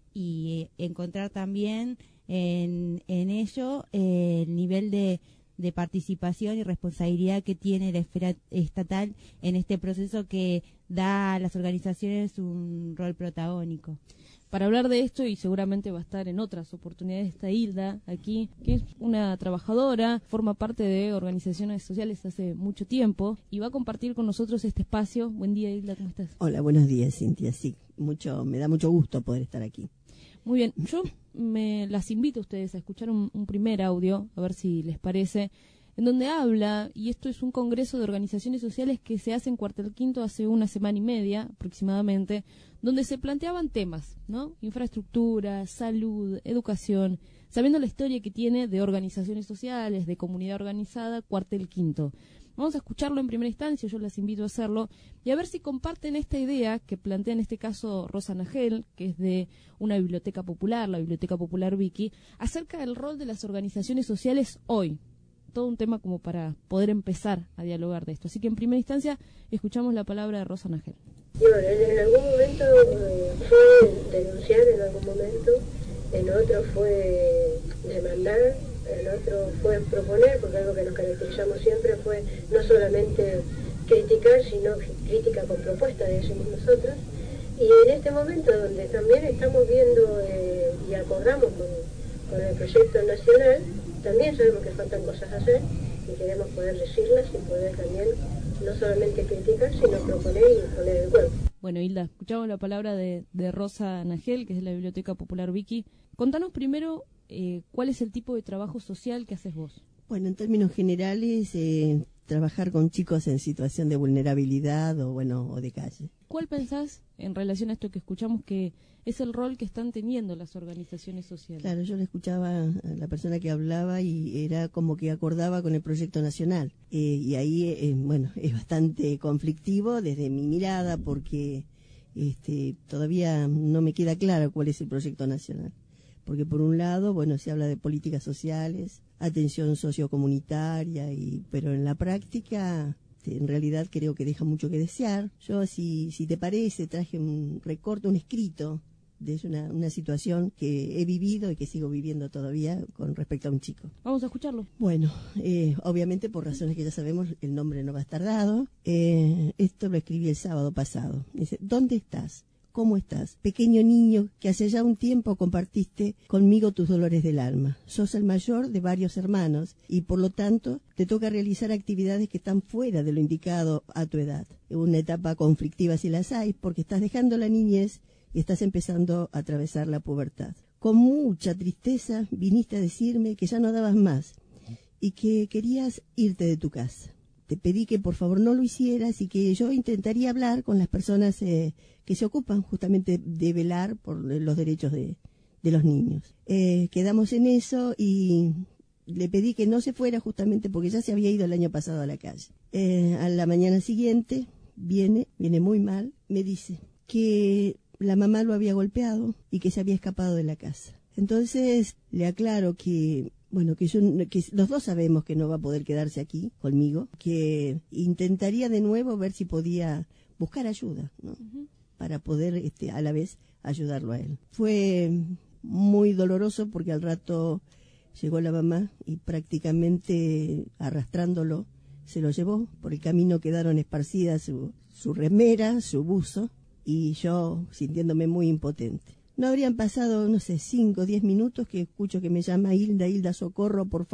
y eh, encontrar también en, en ello eh, el nivel de de participación y responsabilidad que tiene la esfera estatal en este proceso que da a las organizaciones un rol protagónico. Para hablar de esto, y seguramente va a estar en otras oportunidades, está Hilda aquí, que es una trabajadora, forma parte de organizaciones sociales hace mucho tiempo y va a compartir con nosotros este espacio. Buen día, Hilda, ¿cómo estás? Hola, buenos días, Cintia. Sí, mucho, me da mucho gusto poder estar aquí. Muy bien, yo me las invito a ustedes a escuchar un, un primer audio, a ver si les parece, en donde habla, y esto es un congreso de organizaciones sociales que se hace en Cuartel Quinto hace una semana y media aproximadamente, donde se planteaban temas, ¿no? Infraestructura, salud, educación, sabiendo la historia que tiene de organizaciones sociales, de comunidad organizada, Cuartel Quinto. Vamos a escucharlo en primera instancia, yo las invito a hacerlo, y a ver si comparten esta idea que plantea en este caso Rosa Nagel, que es de una biblioteca popular, la Biblioteca Popular Vicky, acerca del rol de las organizaciones sociales hoy. Todo un tema como para poder empezar a dialogar de esto. Así que en primera instancia escuchamos la palabra de Rosa Nagel. Y bueno, en, en algún momento eh, fue denunciar, en algún momento, en otro fue demandar, en otro fue proponer, porque algo que nos caracterizamos siempre fue no solamente criticar, sino crítica con propuesta, decimos nosotros. Y en este momento donde también estamos viendo eh, y acordamos con, con el proyecto nacional, también sabemos que faltan cosas a hacer y queremos poder decirlas y poder también no solamente criticar, sino proponer y poner el cuerpo. Bueno, Hilda, escuchamos la palabra de, de Rosa Nagel, que es de la Biblioteca Popular Vicky. Contanos primero eh, cuál es el tipo de trabajo social que haces vos. Bueno, en términos generales, eh, trabajar con chicos en situación de vulnerabilidad o bueno o de calle. ¿Cuál pensás en relación a esto que escuchamos que es el rol que están teniendo las organizaciones sociales? Claro, yo le escuchaba a la persona que hablaba y era como que acordaba con el proyecto nacional. Eh, y ahí, eh, bueno, es bastante conflictivo desde mi mirada porque este, todavía no me queda claro cuál es el proyecto nacional. Porque por un lado, bueno, se habla de políticas sociales, atención sociocomunitaria, y, pero en la práctica en realidad creo que deja mucho que desear. Yo, si, si te parece, traje un recorte, un escrito de una, una situación que he vivido y que sigo viviendo todavía con respecto a un chico. Vamos a escucharlo. Bueno, eh, obviamente por razones que ya sabemos, el nombre no va a estar dado. Eh, esto lo escribí el sábado pasado. Dice, ¿dónde estás? ¿Cómo estás? Pequeño niño que hace ya un tiempo compartiste conmigo tus dolores del alma. Sos el mayor de varios hermanos y por lo tanto te toca realizar actividades que están fuera de lo indicado a tu edad. Una etapa conflictiva si las hay porque estás dejando la niñez y estás empezando a atravesar la pubertad. Con mucha tristeza viniste a decirme que ya no dabas más y que querías irte de tu casa. Te pedí que por favor no lo hicieras y que yo intentaría hablar con las personas eh, que se ocupan justamente de velar por los derechos de, de los niños. Eh, quedamos en eso y le pedí que no se fuera justamente porque ya se había ido el año pasado a la calle. Eh, a la mañana siguiente viene, viene muy mal, me dice que la mamá lo había golpeado y que se había escapado de la casa. Entonces le aclaro que bueno, que, yo, que los dos sabemos que no va a poder quedarse aquí conmigo, que intentaría de nuevo ver si podía buscar ayuda, ¿no? Uh-huh. Para poder este, a la vez ayudarlo a él. Fue muy doloroso porque al rato llegó la mamá y prácticamente arrastrándolo se lo llevó. Por el camino quedaron esparcidas su, su remera, su buzo y yo sintiéndome muy impotente. No habrían pasado, no sé, cinco o diez minutos que escucho que me llama Hilda, Hilda, socorro, por favor.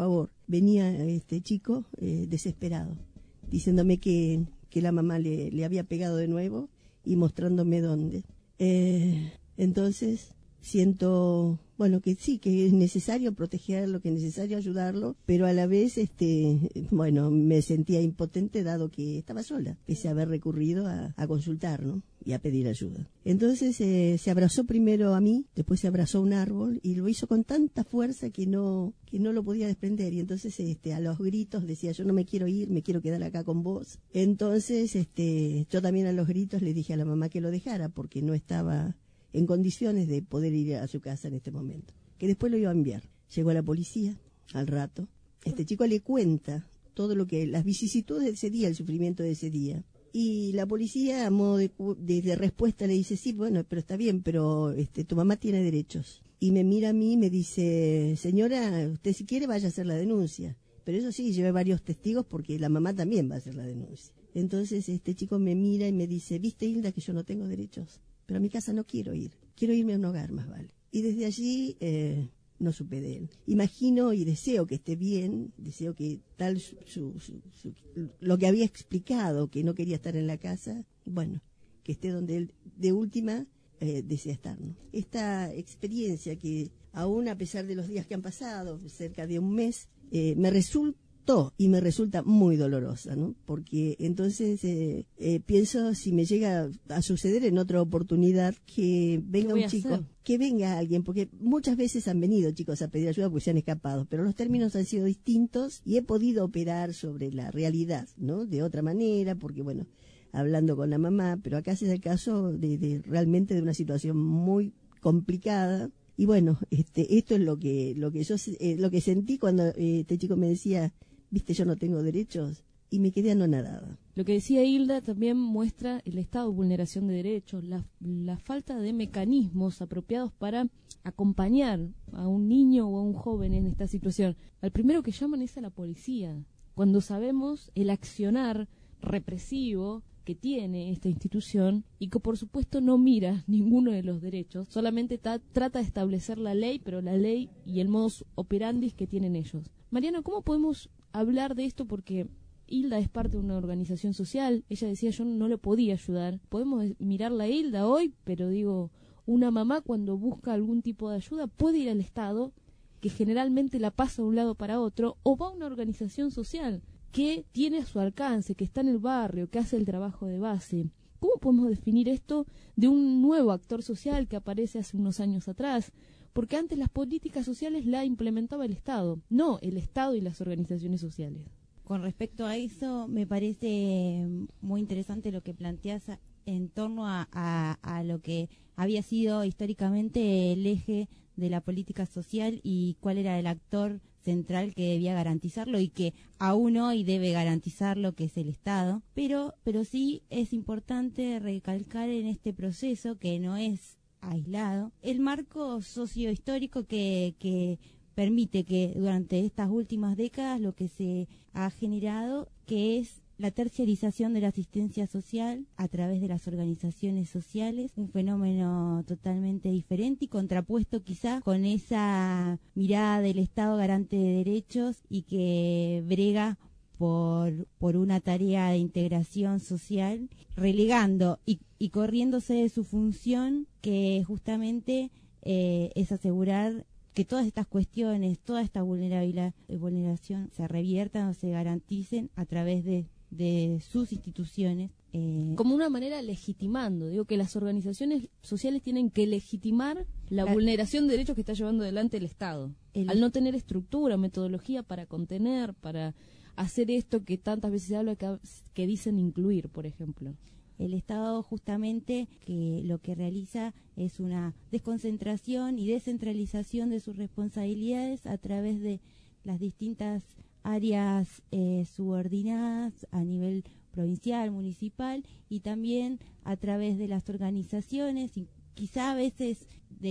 venía este chico eh, desesperado, diciéndome que, que la mamá le, le había pegado de nuevo y mostrándome dónde. Eh, entonces siento, bueno, que sí, que es necesario protegerlo, que es necesario ayudarlo, pero a la vez, este, bueno, me sentía impotente dado que estaba sola, pese a haber recurrido a, a consultar, ¿no? Y a pedir ayuda. Entonces eh, se abrazó primero a mí, después se abrazó a un árbol y lo hizo con tanta fuerza que no que no lo podía desprender. Y entonces este a los gritos decía, yo no me quiero ir, me quiero quedar acá con vos. Entonces este yo también a los gritos le dije a la mamá que lo dejara porque no estaba en condiciones de poder ir a su casa en este momento, que después lo iba a enviar. Llegó la policía al rato. Este chico le cuenta todo lo que, las vicisitudes de ese día, el sufrimiento de ese día. Y la policía, a modo de, de, de respuesta, le dice, sí, bueno, pero está bien, pero este, tu mamá tiene derechos. Y me mira a mí y me dice, señora, usted si quiere vaya a hacer la denuncia. Pero eso sí, lleve varios testigos porque la mamá también va a hacer la denuncia. Entonces este chico me mira y me dice, ¿viste, Hilda, que yo no tengo derechos? Pero a mi casa no quiero ir. Quiero irme a un hogar más vale. Y desde allí eh, no supe de él. Imagino y deseo que esté bien, deseo que tal su, su, su, su, lo que había explicado, que no quería estar en la casa, bueno, que esté donde él de última eh, desea estar, ¿no? Esta experiencia que aún a pesar de los días que han pasado, cerca de un mes, eh, me resulta y me resulta muy dolorosa, ¿no? Porque entonces eh, eh, pienso si me llega a suceder en otra oportunidad que venga un chico, que venga alguien, porque muchas veces han venido chicos a pedir ayuda porque se han escapado, pero los términos han sido distintos y he podido operar sobre la realidad, ¿no? De otra manera, porque bueno, hablando con la mamá, pero acá es el caso de, de realmente de una situación muy complicada. Y bueno, este, esto es lo que lo que yo eh, lo que sentí cuando eh, este chico me decía, viste, yo no tengo derechos, y me quedé anonadada. Lo que decía Hilda también muestra el estado de vulneración de derechos, la, la falta de mecanismos apropiados para acompañar a un niño o a un joven en esta situación. Al primero que llaman es a la policía, cuando sabemos el accionar represivo que tiene esta institución y que por supuesto no mira ninguno de los derechos, solamente ta- trata de establecer la ley, pero la ley y el modus operandi que tienen ellos. Mariano, ¿cómo podemos hablar de esto? Porque Hilda es parte de una organización social, ella decía yo no le podía ayudar. Podemos mirarla a Hilda hoy, pero digo, una mamá cuando busca algún tipo de ayuda puede ir al Estado, que generalmente la pasa de un lado para otro, o va a una organización social que tiene a su alcance, que está en el barrio, que hace el trabajo de base. ¿Cómo podemos definir esto de un nuevo actor social que aparece hace unos años atrás? Porque antes las políticas sociales la implementaba el Estado, no el Estado y las organizaciones sociales. Con respecto a eso, me parece muy interesante lo que planteas en torno a, a, a lo que había sido históricamente el eje de la política social y cuál era el actor central que debía garantizarlo y que aún hoy debe garantizarlo, que es el Estado. Pero, pero sí es importante recalcar en este proceso, que no es aislado, el marco sociohistórico que, que permite que durante estas últimas décadas lo que se ha generado, que es la terciarización de la asistencia social a través de las organizaciones sociales, un fenómeno totalmente diferente y contrapuesto quizá con esa mirada del Estado garante de derechos y que brega por, por una tarea de integración social, relegando y, y corriéndose de su función, que justamente eh, es asegurar que todas estas cuestiones, toda esta vulnerabilidad, vulneración se reviertan o se garanticen a través de de sus instituciones. Eh, Como una manera legitimando, digo que las organizaciones sociales tienen que legitimar la, la vulneración de derechos que está llevando adelante el Estado, el, al no tener estructura, metodología para contener, para hacer esto que tantas veces se habla, que, que dicen incluir, por ejemplo. El Estado justamente que lo que realiza es una desconcentración y descentralización de sus responsabilidades a través de las distintas áreas eh, subordinadas a nivel provincial, municipal y también a través de las organizaciones, y quizá a veces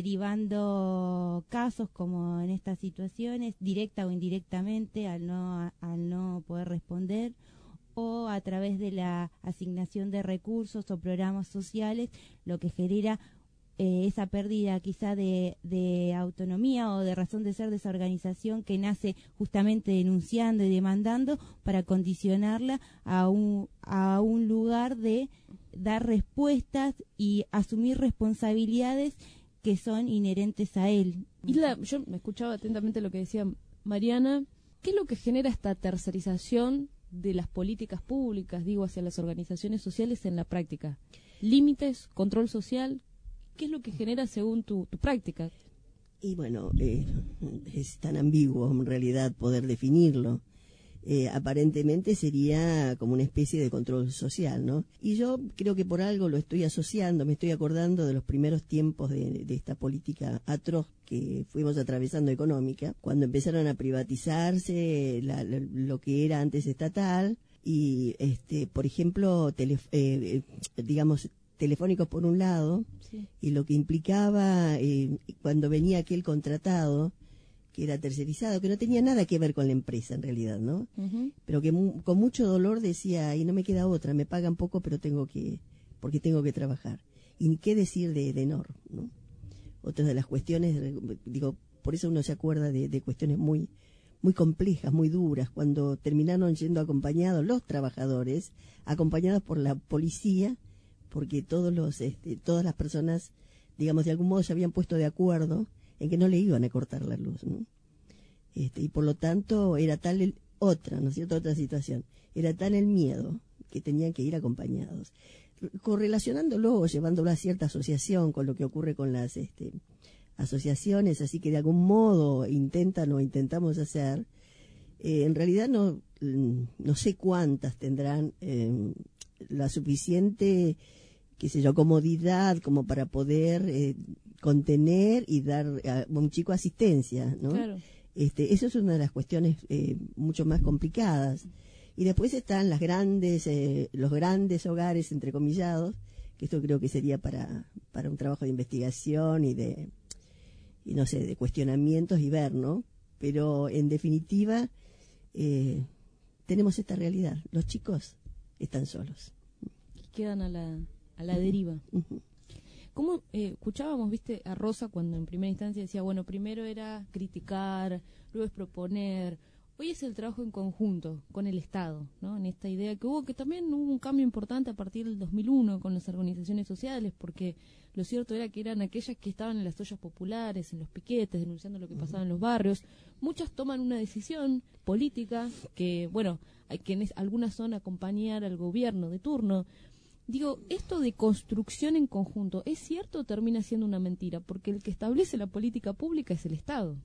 derivando casos como en estas situaciones, directa o indirectamente al no, al no poder responder, o a través de la asignación de recursos o programas sociales, lo que genera eh, esa pérdida quizá de, de autonomía o de razón de ser de esa organización que nace justamente denunciando y demandando para condicionarla a un, a un lugar de dar respuestas y asumir responsabilidades que son inherentes a él. Y la, yo me escuchaba atentamente lo que decía Mariana. ¿Qué es lo que genera esta tercerización de las políticas públicas, digo, hacia las organizaciones sociales en la práctica? ¿Límites, control social? ¿Qué es lo que genera según tu, tu práctica? Y bueno, eh, es tan ambiguo en realidad poder definirlo. Eh, aparentemente sería como una especie de control social, ¿no? Y yo creo que por algo lo estoy asociando, me estoy acordando de los primeros tiempos de, de esta política atroz que fuimos atravesando económica, cuando empezaron a privatizarse la, la, lo que era antes estatal y, este, por ejemplo, tele, eh, digamos, telefónicos por un lado, sí. Y lo que implicaba eh, cuando venía aquel contratado que era tercerizado, que no tenía nada que ver con la empresa en realidad, ¿no? Uh-huh. Pero que mu- con mucho dolor decía, y no me queda otra, me pagan poco, pero tengo que, porque tengo que trabajar. Y qué decir de, de Nor, ¿no? Otra de las cuestiones, digo, por eso uno se acuerda de, de cuestiones muy, muy complejas, muy duras, cuando terminaron yendo acompañados los trabajadores, acompañados por la policía, porque todos los, este, todas las personas, digamos, de algún modo se habían puesto de acuerdo en que no le iban a cortar la luz, ¿no? Este, y por lo tanto era tal el, otra, ¿no es cierto?, otra situación, era tal el miedo que tenían que ir acompañados. Correlacionándolo, llevándolo a cierta asociación con lo que ocurre con las este, asociaciones, así que de algún modo intentan o intentamos hacer, eh, en realidad no, no sé cuántas tendrán eh, la suficiente, qué sé yo, comodidad como para poder eh, contener y dar a un chico asistencia, ¿no? Claro. Este, eso es una de las cuestiones eh, mucho más complicadas. Y después están las grandes, eh, los grandes hogares, entrecomillados, que esto creo que sería para, para un trabajo de investigación y de, y no sé, de cuestionamientos y ver, ¿no? Pero en definitiva, eh, tenemos esta realidad. Los chicos están solos. Y quedan a la, a la deriva. Uh-huh. ¿Cómo eh, escuchábamos, viste, a Rosa cuando en primera instancia decía, bueno, primero era criticar, luego es proponer? Hoy es el trabajo en conjunto con el Estado, ¿no? En esta idea que hubo, que también hubo un cambio importante a partir del dos mil uno con las organizaciones sociales, porque lo cierto era que eran aquellas que estaban en las ollas populares, en los piquetes, denunciando lo que pasaba en los barrios. Muchas toman una decisión política que, bueno, hay quienes, algunas son acompañar al gobierno de turno. Digo, esto de construcción en conjunto, ¿es cierto o termina siendo una mentira? Porque el que establece la política pública es el Estado,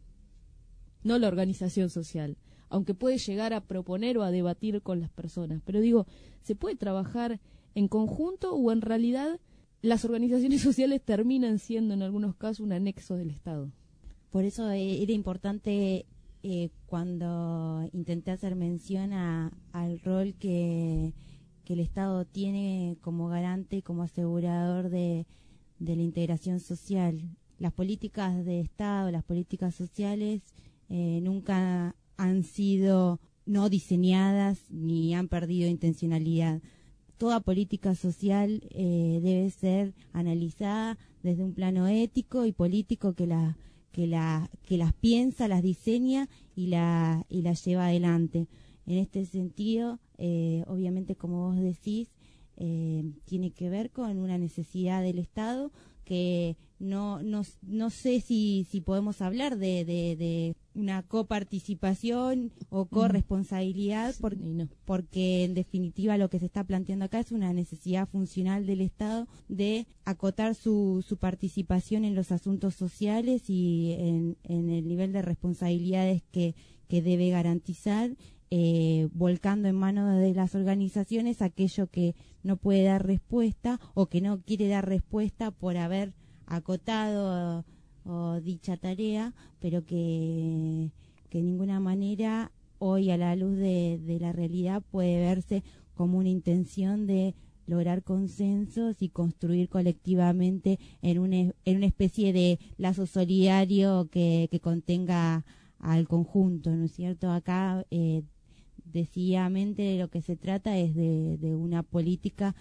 no la organización social, aunque puede llegar a proponer o a debatir con las personas. Pero digo, ¿se puede trabajar en conjunto o en realidad las organizaciones sociales terminan siendo en algunos casos un anexo del Estado? Por eso eh, era importante eh, cuando intenté hacer mención a, al rol que, que el Estado tiene como garante, como asegurador de, de la integración social. Las políticas de Estado, las políticas sociales, eh, nunca han sido no diseñadas ni han perdido intencionalidad. Toda política social eh, debe ser analizada desde un plano ético y político que la que la que las piensa, las diseña y la y las lleva adelante. En este sentido, eh, obviamente, como vos decís, eh, tiene que ver con una necesidad del Estado que no no no sé si si podemos hablar de de, de una coparticipación o corresponsabilidad, por, no, porque en definitiva lo que se está planteando acá es una necesidad funcional del Estado de acotar su, su participación en los asuntos sociales y en, en el nivel de responsabilidades que, que debe garantizar, eh, volcando en manos de las organizaciones aquello que no puede dar respuesta o que no quiere dar respuesta por haber acotado o dicha tarea, pero que, que de ninguna manera hoy a la luz de, de la realidad puede verse como una intención de lograr consensos y construir colectivamente en una, en una especie de lazo solidario que, que contenga al conjunto, ¿no es cierto? Acá eh, decididamente lo que se trata es de, de una política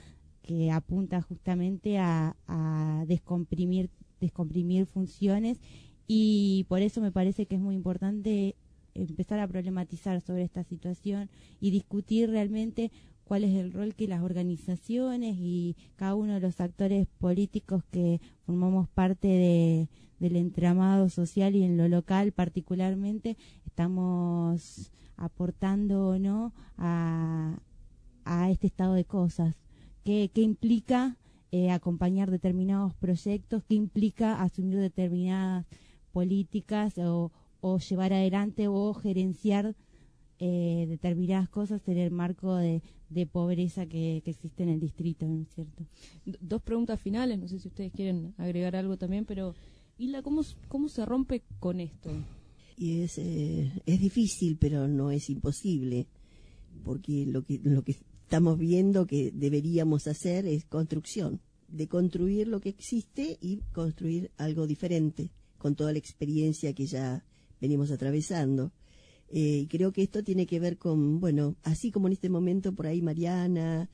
que apunta justamente a, a descomprimir, descomprimir funciones, y por eso me parece que es muy importante empezar a problematizar sobre esta situación y discutir realmente cuál es el rol que las organizaciones y cada uno de los actores políticos que formamos parte de, del entramado social y en lo local particularmente estamos aportando o no a, a este estado de cosas. ¿Qué, qué implica eh, acompañar determinados proyectos? ¿Qué implica asumir determinadas políticas o, o llevar adelante o gerenciar eh, determinadas cosas en el marco de, de pobreza que, que existe en el distrito, ¿no es cierto? D- dos preguntas finales, no sé si ustedes quieren agregar algo también, pero Hilda, ¿cómo, cómo se rompe con esto? Y es, eh, es difícil, pero no es imposible, porque lo que, lo que estamos viendo que deberíamos hacer es construcción, de construir lo que existe y construir algo diferente, con toda la experiencia que ya venimos atravesando. Eh, creo que esto tiene que ver con, bueno, así como en este momento por ahí Mariana,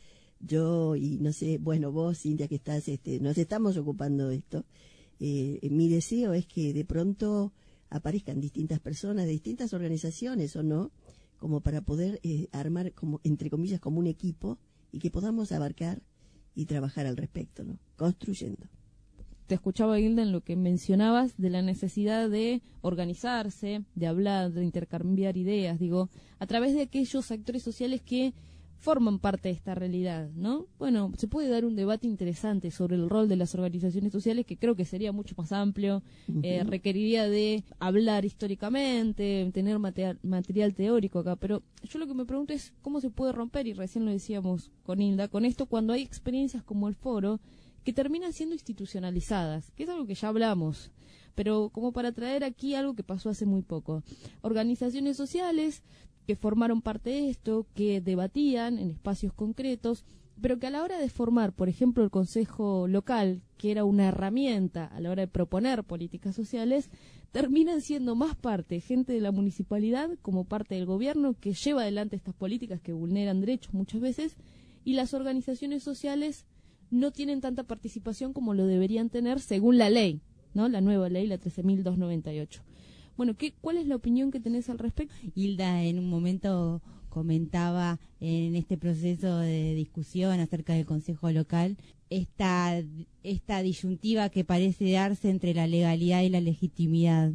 yo y no sé, bueno, vos, Cintia, que estás, este, nos estamos ocupando de esto. Eh, mi deseo es que de pronto aparezcan distintas personas de distintas organizaciones o no, como para poder eh, armar, como entre comillas, como un equipo y que podamos abarcar y trabajar al respecto, ¿no? Construyendo. Te escuchaba, Hilda, en lo que mencionabas de la necesidad de organizarse, de hablar, de intercambiar ideas, digo, a través de aquellos actores sociales que forman parte de esta realidad, ¿no? Bueno, se puede dar un debate interesante sobre el rol de las organizaciones sociales, que creo que sería mucho más amplio, uh-huh. eh, requeriría de hablar históricamente, tener material, material teórico acá, pero yo lo que me pregunto es cómo se puede romper, y recién lo decíamos con Hilda, con esto cuando hay experiencias como el foro, que terminan siendo institucionalizadas, que es algo que ya hablamos, pero como para traer aquí algo que pasó hace muy poco. Organizaciones sociales que formaron parte de esto, que debatían en espacios concretos, pero que a la hora de formar, por ejemplo, el Consejo Local, que era una herramienta a la hora de proponer políticas sociales, terminan siendo más parte gente de la municipalidad como parte del gobierno que lleva adelante estas políticas que vulneran derechos muchas veces, y las organizaciones sociales no tienen tanta participación como lo deberían tener según la ley, ¿no? La nueva ley, la trece mil doscientos noventa y ocho. Bueno, ¿qué, ¿cuál es la opinión que tenés al respecto? Hilda en un momento comentaba en este proceso de discusión acerca del Consejo Local esta, esta disyuntiva que parece darse entre la legalidad y la legitimidad.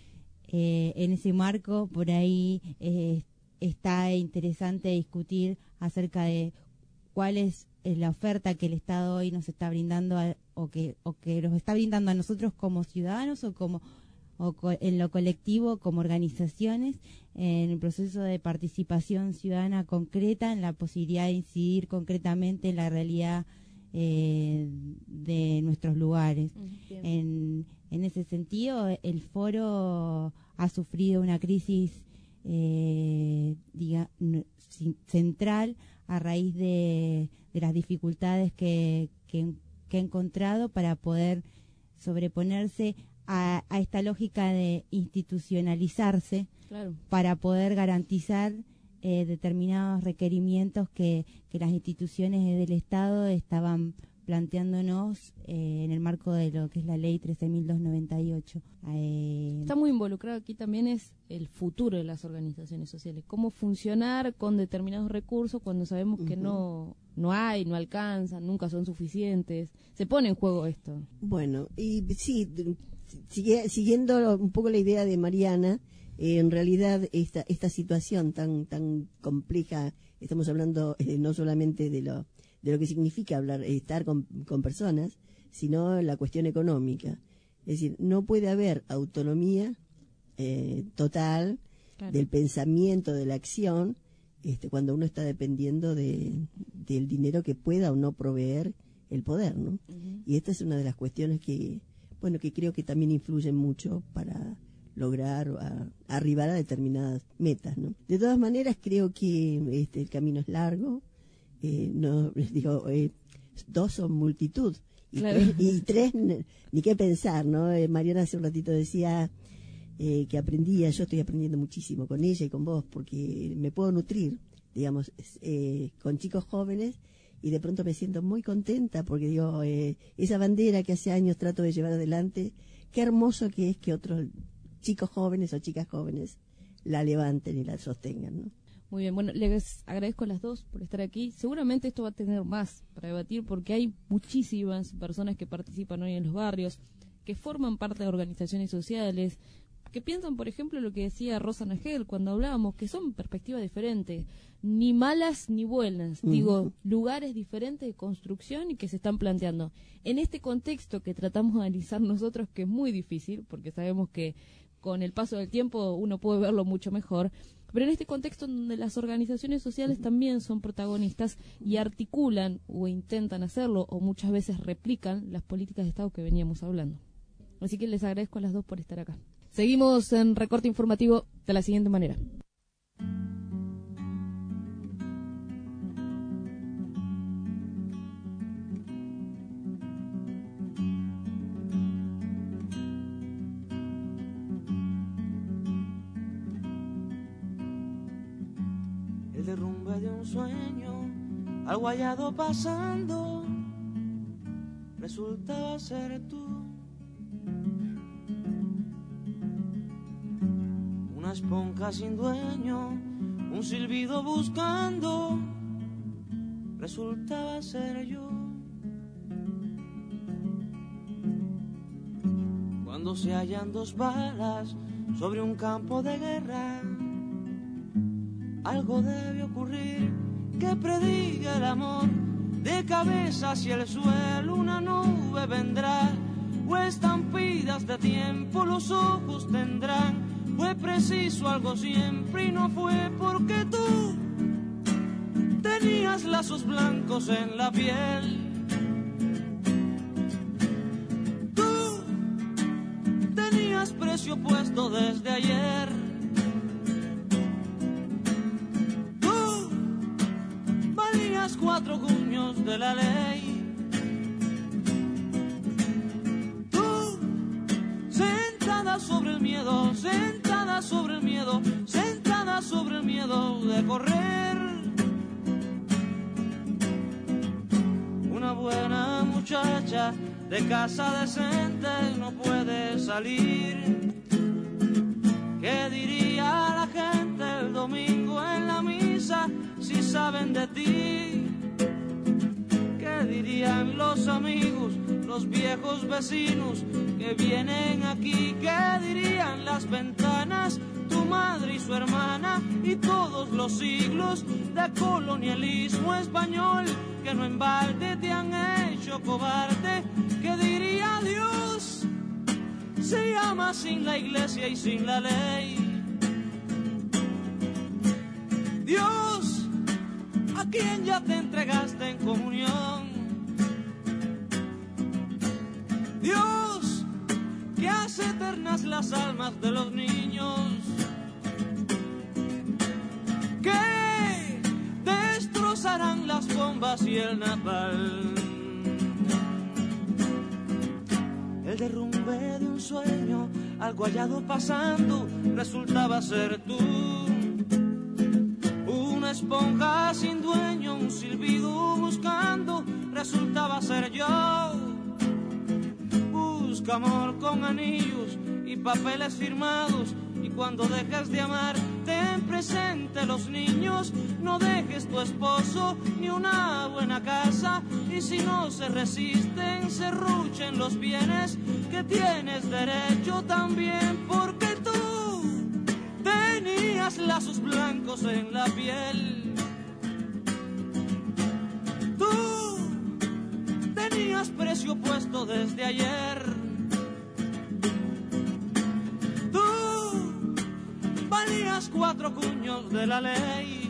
Eh, en ese marco, por ahí eh, está interesante discutir acerca de cuál es la oferta que el Estado hoy nos está brindando a, o que o que nos está brindando a nosotros como ciudadanos o como o co en lo colectivo como organizaciones en el proceso de participación ciudadana concreta, en la posibilidad de incidir concretamente en la realidad eh, de nuestros lugares. Uh-huh. En, en ese sentido, el foro ha sufrido una crisis eh, diga, central a raíz de, de las dificultades que, que, que he encontrado para poder sobreponerse a, a esta lógica de institucionalizarse, claro, para poder garantizar eh, determinados requerimientos que, que las instituciones del Estado estaban planteándonos eh, en el marco de lo que es la ley trece mil doscientos noventa y ocho. Eh, Está muy involucrado aquí también es el futuro de las organizaciones sociales, cómo funcionar con determinados recursos cuando sabemos uh-huh. que no no hay, no alcanzan, nunca son suficientes. Se pone en juego esto. Bueno, y sí, sigue, siguiendo un poco la idea de Mariana, eh, en realidad esta esta situación tan tan compleja, estamos hablando eh, no solamente de lo de lo que significa hablar, estar con, con personas, sino la cuestión económica. Es decir, no puede haber autonomía eh, total claro. del pensamiento, de la acción, este, cuando uno está dependiendo de, del dinero que pueda o no proveer el poder, ¿no? Uh-huh. Y esta es una de las cuestiones que, bueno, que creo que también influyen mucho para lograr a, arribar a determinadas metas, ¿no? De todas maneras, creo que este, el camino es largo. Eh, no digo eh, dos son multitud y, claro. tres, y tres ni qué pensar, ¿no? Eh, Mariana hace un ratito decía eh, que aprendía, yo estoy aprendiendo muchísimo con ella y con vos porque me puedo nutrir, digamos, eh, con chicos jóvenes y de pronto me siento muy contenta porque digo, eh, esa bandera que hace años trato de llevar adelante, qué hermoso que es que otros chicos jóvenes o chicas jóvenes la levanten y la sostengan, ¿no? Muy bien, bueno, les agradezco a las dos por estar aquí. Seguramente esto va a tener más para debatir porque hay muchísimas personas que participan hoy en los barrios, que forman parte de organizaciones sociales, que piensan, por ejemplo, lo que decía Rosa Nagel cuando hablábamos, que son perspectivas diferentes, ni malas ni buenas, uh-huh. digo, lugares diferentes de construcción y que se están planteando. En este contexto que tratamos de analizar nosotros, que es muy difícil, porque sabemos que con el paso del tiempo uno puede verlo mucho mejor, pero en este contexto donde las organizaciones sociales uh-huh. también son protagonistas y articulan o intentan hacerlo, o muchas veces replican las políticas de Estado que veníamos hablando. Así que les agradezco a las dos por estar acá. Seguimos en Recorte Informativo de la siguiente manera. El derrumbe de un sueño, algo hallado pasando, resultaba ser tú. Una esponja sin dueño, un silbido buscando, resultaba ser yo. Cuando se hallan dos balas sobre un campo de guerra, algo debe ocurrir que prediga el amor. De cabeza hacia el suelo una nube vendrá, o estampidas de tiempo los ojos tendrán. Fue preciso algo siempre y no fue porque tú tenías lazos blancos en la piel. Tú tenías precio puesto desde ayer. Tú valías cuatro cuños de la ley. Tú sentada sobre el miedo, sentada sobre el miedo, sentada sobre el miedo de correr. Una buena muchacha de casa decente no puede salir. ¿Qué diría la gente el domingo en la misa si saben de ti? ¿Qué dirían los amigos, los viejos vecinos que vienen aquí? ¿Qué dirían las ventanas, tu madre y su hermana y todos los siglos de colonialismo español que no en balde te han hecho cobarde? ¿Qué diría Dios? Se llama sin la iglesia y sin la ley. Dios, a quien ya te entregaste en comunión. Dios, que hace eternas las almas de los niños, que destrozarán las bombas y el napalm. El derrumbe de un sueño, algo hallado pasando, resultaba ser tú. Una esponja sin dueño, un silbido buscando, resultaba ser yo. Busca amor con anillos y papeles firmados, y cuando dejes de amar, ten presente los niños. No dejes tu esposo ni una buena casa, y si no se resisten, serruchen los bienes que tienes derecho también, porque tú tenías lazos blancos en la piel. Tú tenías precio puesto desde ayer. Tú valías cuatro cuños de la ley.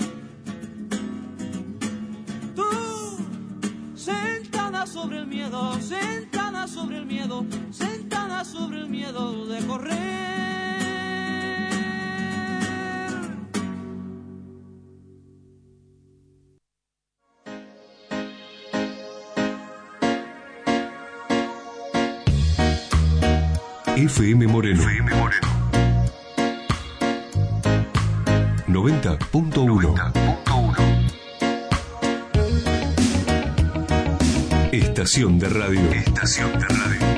Tú sentada sobre el miedo, sentada sobre el miedo, sentada sobre el miedo de correr. F M Moreno. F M Moreno. noventa punto uno. Estación de radio. Estación de radio.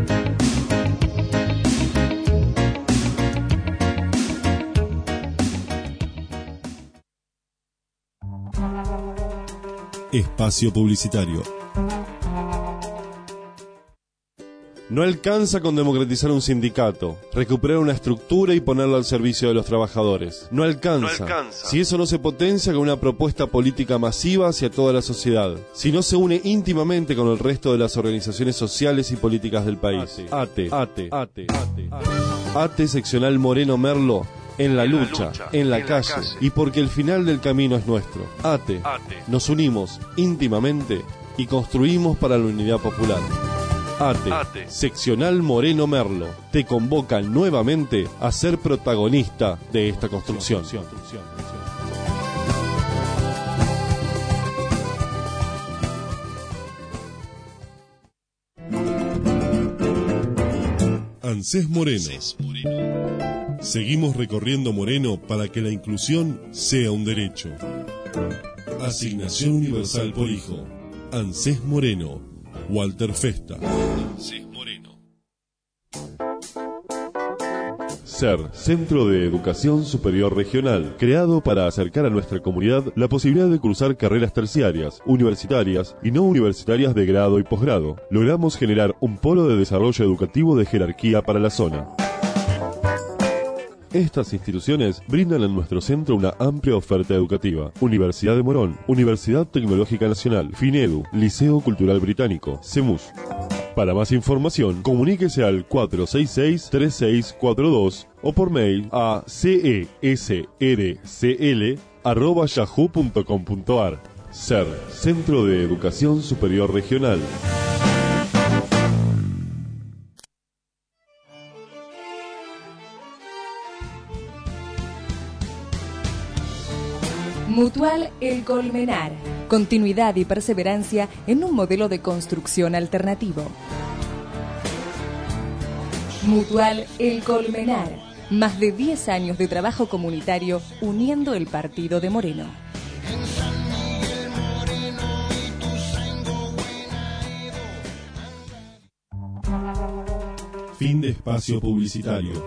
Espacio publicitario. No alcanza con democratizar un sindicato, recuperar una estructura y ponerla al servicio de los trabajadores. No alcanza, no alcanza si eso no se potencia con una propuesta política masiva hacia toda la sociedad, si no se une íntimamente con el resto de las organizaciones sociales y políticas del país. ATE, ATE, ATE, ATE, ATE seccional Moreno Merlo. En la, en lucha, la lucha, en la, en calle, la calle, y porque el final del camino es nuestro. ATE, ATE. Nos unimos íntimamente y construimos para la unidad popular. ATE, ATE, seccional Moreno Merlo, te convoca nuevamente a ser protagonista de esta construcción. ANSES Moreno. Seguimos recorriendo Moreno para que la inclusión sea un derecho. Asignación universal por hijo. ANSES Moreno. Walter Festa. ANSES Moreno. SER, Centro de Educación Superior Regional, creado para acercar a nuestra comunidad la posibilidad de cursar carreras terciarias, universitarias y no universitarias de grado y posgrado. Logramos generar un polo de desarrollo educativo de jerarquía para la zona. Estas instituciones brindan en nuestro centro una amplia oferta educativa. Universidad de Morón, Universidad Tecnológica Nacional, FINEDU, Liceo Cultural Británico, CEMUS. Para más información, comuníquese al cuatro seis seis, tres seis cuatro dos o por mail a cesrcl arroba yahoo punto com punto ar. SER, Centro de Educación Superior Regional. Mutual El Colmenar. Continuidad y perseverancia en un modelo de construcción alternativo. Mutual El Colmenar. Más de diez años de trabajo comunitario uniendo el partido de Moreno. Fin de espacio publicitario.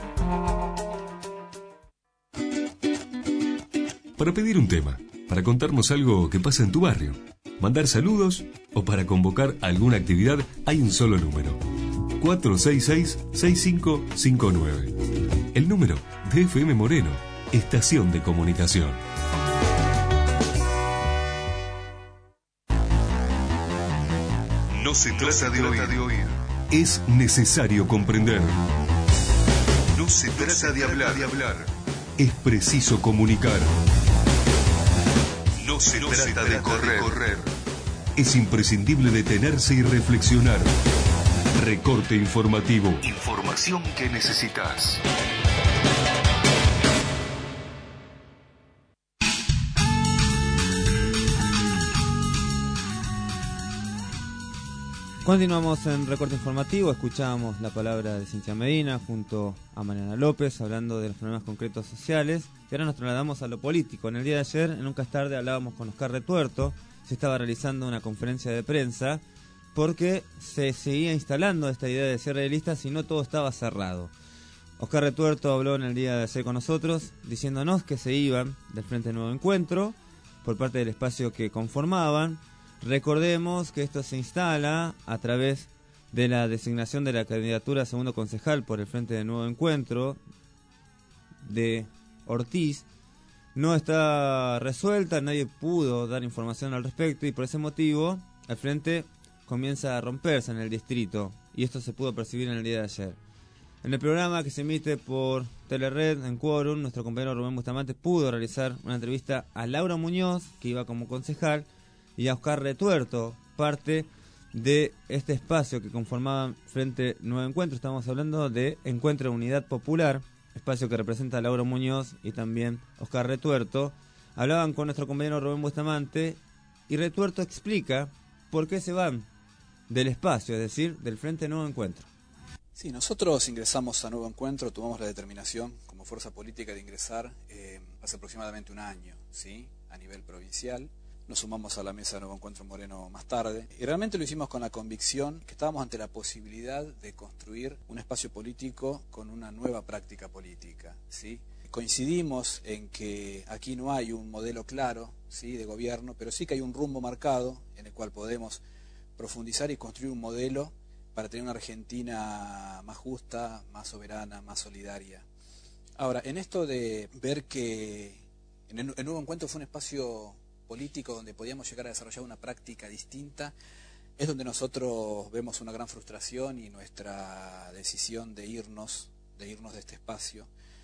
Para pedir un tema, para contarnos algo que pasa en tu barrio, mandar saludos o para convocar alguna actividad, hay un solo número. cuatro seis seis, seis cinco cinco nueve. El número de F M Moreno, Estación de Comunicación. No se trata de oír, es necesario comprender. No se trata de hablar, es preciso comunicar. No se no trata, se trata de, correr. de correr, es imprescindible detenerse y reflexionar. Recorte informativo, información que necesitas. Continuamos en Recorte Informativo, escuchábamos la palabra de Cintia Medina junto a Mariana López hablando de los problemas concretos sociales y ahora nos trasladamos a lo político. En el día de ayer, en Nunca es tarde, hablábamos con Oscar Retuerto, se estaba realizando una conferencia de prensa porque se seguía instalando esta idea de cierre de listas y no todo estaba cerrado. Oscar Retuerto habló en el día de ayer con nosotros diciéndonos que se iban del Frente Nuevo Encuentro por parte del espacio que conformaban. Recordemos que esto se instala a través de la designación de la candidatura a segundo concejal por el Frente de Nuevo Encuentro de Ortiz. No está resuelta, nadie pudo dar información al respecto y por ese motivo el Frente comienza a romperse en el distrito y esto se pudo percibir en el día de ayer. En el programa que se emite por Telered en Quórum, nuestro compañero Rubén Bustamante pudo realizar una entrevista a Laura Muñoz, que iba como concejal, y a Oscar Retuerto, parte de este espacio que conformaba Frente Nuevo Encuentro. Estamos hablando de Encuentro de Unidad Popular, espacio que representa a Laura Muñoz y también Oscar Retuerto. Hablaban con nuestro compañero Rubén Bustamante y Retuerto explica por qué se van del espacio, es decir, del Frente Nuevo Encuentro. Sí, nosotros ingresamos a Nuevo Encuentro, tomamos la determinación como fuerza política de ingresar eh, hace aproximadamente un año, ¿sí? A nivel provincial. nos sumamos a la mesa de Nuevo Encuentro Moreno más tarde, y realmente lo hicimos con la convicción que estábamos ante la posibilidad de construir un espacio político con una nueva práctica política, ¿sí? Coincidimos en que aquí no hay un modelo claro, ¿sí?, de gobierno, pero sí que hay un rumbo marcado en el cual podemos profundizar y construir un modelo para tener una Argentina más justa, más soberana, más solidaria. Ahora, en esto de ver que en el, el Nuevo Encuentro fue un espacio político donde podíamos llegar a desarrollar una práctica distinta, es donde nosotros vemos una gran frustración y nuestra decisión de irnos, de irnos de este espacio,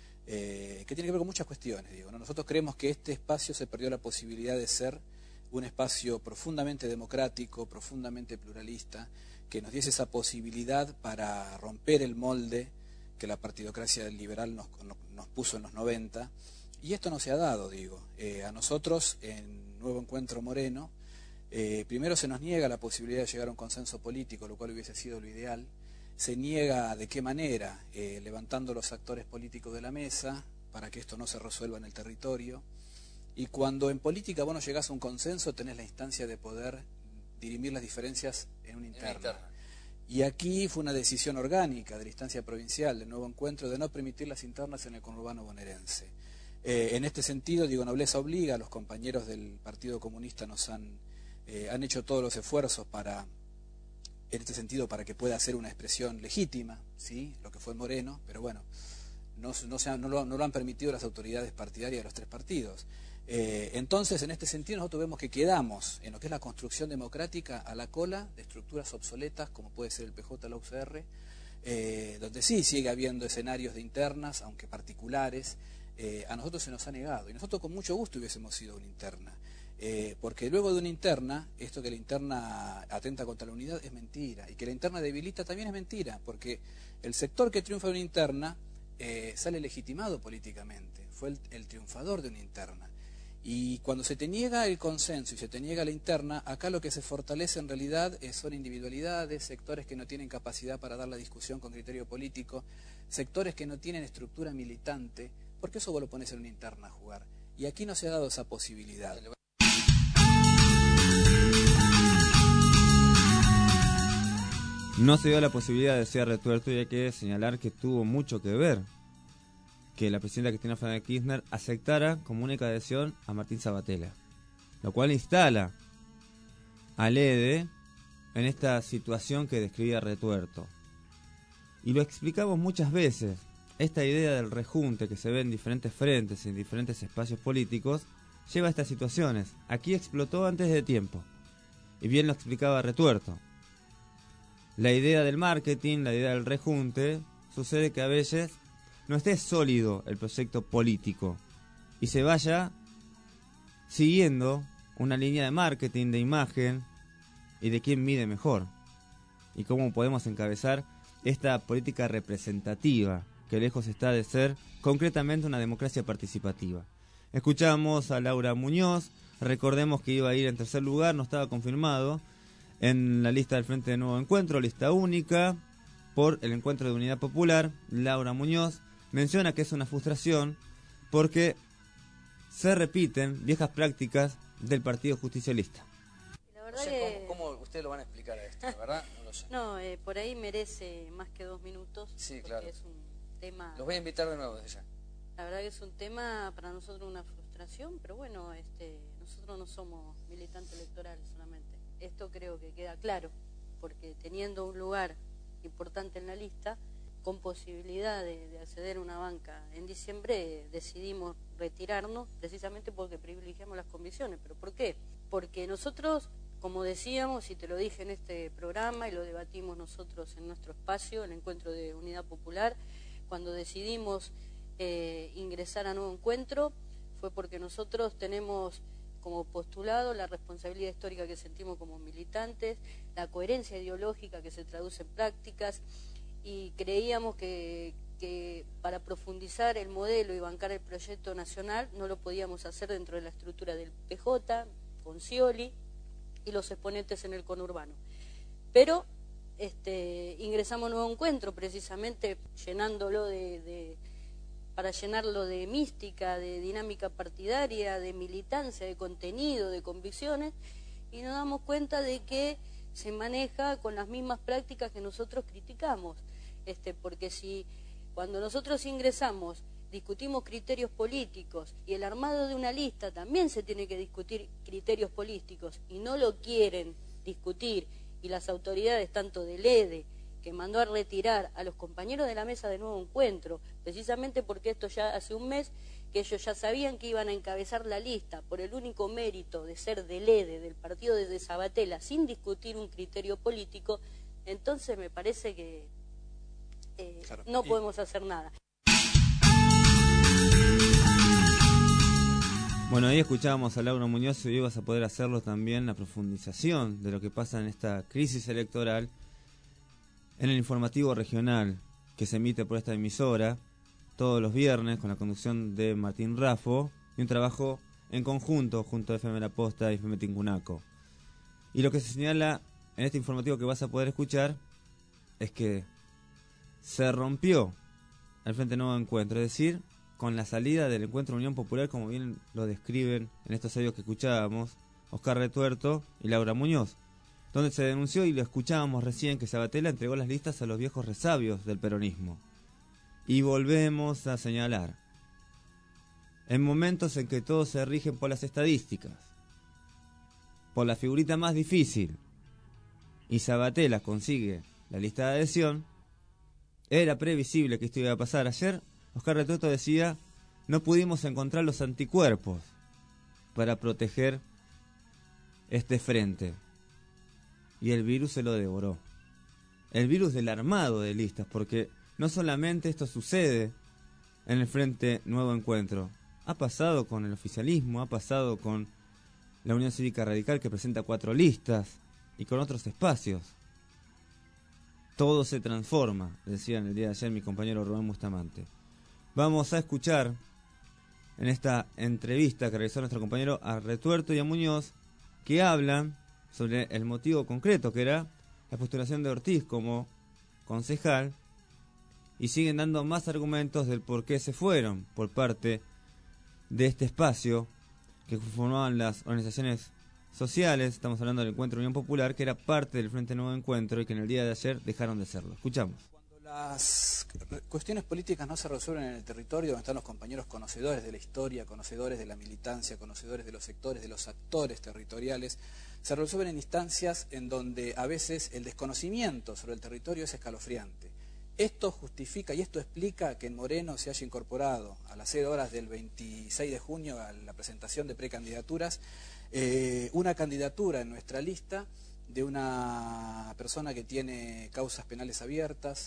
eh, que tiene que ver con muchas cuestiones, digo, ¿no? Nosotros creemos que este espacio se perdió la posibilidad de ser un espacio profundamente democrático, profundamente pluralista, que nos diese esa posibilidad para romper el molde que la partidocracia liberal nos, nos puso en los noventa, y esto no se ha dado, digo. Eh, a nosotros, en Nuevo Encuentro Moreno, eh, primero se nos niega la posibilidad de llegar a un consenso político, lo cual hubiese sido lo ideal. Se niega de qué manera, eh, levantando los actores políticos de la mesa, para que esto no se resuelva en el territorio. Y cuando en política vos no llegás a un consenso, tenés la instancia de poder dirimir las diferencias en una interna. En una interna. Y aquí fue una decisión orgánica de la instancia provincial del Nuevo Encuentro de no permitir las internas en el conurbano bonaerense. Eh, en este sentido, digo, nobleza obliga, los compañeros del Partido Comunista nos han, eh, han hecho todos los esfuerzos para, en este sentido, para que pueda ser una expresión legítima, ¿sí?, lo que fue Moreno, pero bueno, no, no, se han, no, lo, no lo han permitido las autoridades partidarias de los tres partidos. Eh, entonces, en este sentido, nosotros vemos que quedamos en lo que es la construcción democrática a la cola de estructuras obsoletas, como puede ser el P J, la U C R, eh, donde sí sigue habiendo escenarios de internas, aunque particulares. Eh, a nosotros se nos ha negado, y nosotros con mucho gusto hubiésemos sido una interna, eh, porque luego de una interna, esto que la interna atenta contra la unidad es mentira, y que la interna debilita también es mentira, porque el sector que triunfa de una interna eh, sale legitimado políticamente, fue el, el triunfador de una interna. Y cuando se te niega el consenso y se te niega la interna, acá lo que se fortalece en realidad son individualidades, sectores que no tienen capacidad para dar la discusión con criterio político, sectores que no tienen estructura militante, porque eso vos lo pones en una interna a jugar. Y aquí no se ha dado esa posibilidad. No se dio la posibilidad de ser retuerto, y hay que señalar que tuvo mucho que ver que la presidenta Cristina Fernández de Kirchner aceptara como única adhesión a Martín Sabatella, lo cual instala al E D E en esta situación que describía Retuerto. Y lo explicamos muchas veces, esta idea del rejunte que se ve en diferentes frentes y en diferentes espacios políticos lleva a estas situaciones. Aquí explotó antes de tiempo, y bien lo explicaba Retuerto. La idea del marketing, la idea del rejunte, sucede que a veces no esté sólido el proyecto político y se vaya siguiendo una línea de marketing, de imagen y de quién mide mejor y cómo podemos encabezar esta política representativa que lejos está de ser concretamente una democracia participativa. Escuchamos a Laura Muñoz, recordemos que iba a ir en tercer lugar, no estaba confirmado en la lista del Frente de Nuevo Encuentro, lista única por el Encuentro de Unidad Popular. Laura Muñoz menciona que es una frustración porque se repiten viejas prácticas del Partido Justicialista. La verdad no sé que... cómo, cómo ustedes lo van a explicar a esto, la verdad no lo sé. No, eh, por ahí merece más que dos minutos. Sí, porque claro. Es un tema... Los voy a invitar de nuevo desde ya. La verdad que es un tema para nosotros una frustración, pero bueno, este, nosotros no somos militantes electorales solamente. Esto creo que queda claro, porque teniendo un lugar importante en la lista, con posibilidad de, de acceder a una banca en diciembre, eh, decidimos retirarnos precisamente porque privilegiamos las convicciones. ¿Pero por qué? Porque nosotros, como decíamos, y te lo dije en este programa y lo debatimos nosotros en nuestro espacio, el Encuentro de Unidad Popular, cuando decidimos eh, ingresar a Nuevo Encuentro, fue porque nosotros tenemos como postulado la responsabilidad histórica que sentimos como militantes, la coherencia ideológica que se traduce en prácticas, y creíamos que, que para profundizar el modelo y bancar el proyecto nacional no lo podíamos hacer dentro de la estructura del P J, con Scioli y los exponentes en el conurbano. Pero este, ingresamos a Nuevo Encuentro precisamente llenándolo de, de, para llenarlo de mística, de dinámica partidaria, de militancia, de contenido, de convicciones, y nos damos cuenta de que se maneja con las mismas prácticas que nosotros criticamos, este, porque si cuando nosotros ingresamos discutimos criterios políticos y el armado de una lista también se tiene que discutir criterios políticos y no lo quieren discutir, y las autoridades tanto del E D E, que mandó a retirar a los compañeros de la mesa de nuevo encuentro, precisamente porque esto ya hace un mes que ellos ya sabían que iban a encabezar la lista por el único mérito de ser del E D E, del partido de Sabatella, sin discutir un criterio político, entonces me parece que eh, claro. no podemos hacer nada. Bueno, ahí escuchábamos a Laura Muñoz y hoy vas a poder hacerlo también, la profundización de lo que pasa en esta crisis electoral en el informativo regional que se emite por esta emisora todos los viernes con la conducción de Martín Raffo y un trabajo en conjunto junto a F M La Posta y F M Tincunaco. Y lo que se señala en este informativo que vas a poder escuchar es que se rompió el Frente Nuevo Encuentro, es decir, con la salida del Encuentro Unión Popular, como bien lo describen en estos audios que escuchábamos Oscar Retuerto y Laura Muñoz, donde se denunció, y lo escuchábamos recién, que Sabatella entregó las listas a los viejos resabios del peronismo. Y volvemos a señalar, en momentos en que todos se rigen por las estadísticas, por la figurita más difícil, y Sabatella consigue la lista de adhesión, era previsible que esto iba a pasar. Ayer Oscar Retuerto decía, no pudimos encontrar los anticuerpos para proteger este frente. Y el virus se lo devoró. El virus del armado de listas, porque no solamente esto sucede en el Frente Nuevo Encuentro. Ha pasado con el oficialismo, ha pasado con la Unión Cívica Radical, que presenta cuatro listas, y con otros espacios. Todo se transforma, decía en el día de ayer mi compañero Rubén Bustamante. Vamos a escuchar en esta entrevista que realizó nuestro compañero a Retuerto y a Muñoz, que hablan sobre el motivo concreto, que era la postulación de Ortiz como concejal, y siguen dando más argumentos del por qué se fueron por parte de este espacio que formaban las organizaciones sociales. Estamos hablando del Encuentro Unión Popular, que era parte del Frente Nuevo Encuentro y que en el día de ayer dejaron de serlo. Escuchamos. Las cuestiones políticas no se resuelven en el territorio donde están los compañeros conocedores de la historia, conocedores de la militancia, conocedores de los sectores, de los actores territoriales. Se resuelven en instancias en donde a veces el desconocimiento sobre el territorio es escalofriante. Esto justifica y esto explica que en Moreno se haya incorporado a las cero horas del veintiséis de junio a la presentación de precandidaturas eh, una candidatura en nuestra lista de una persona que tiene causas penales abiertas.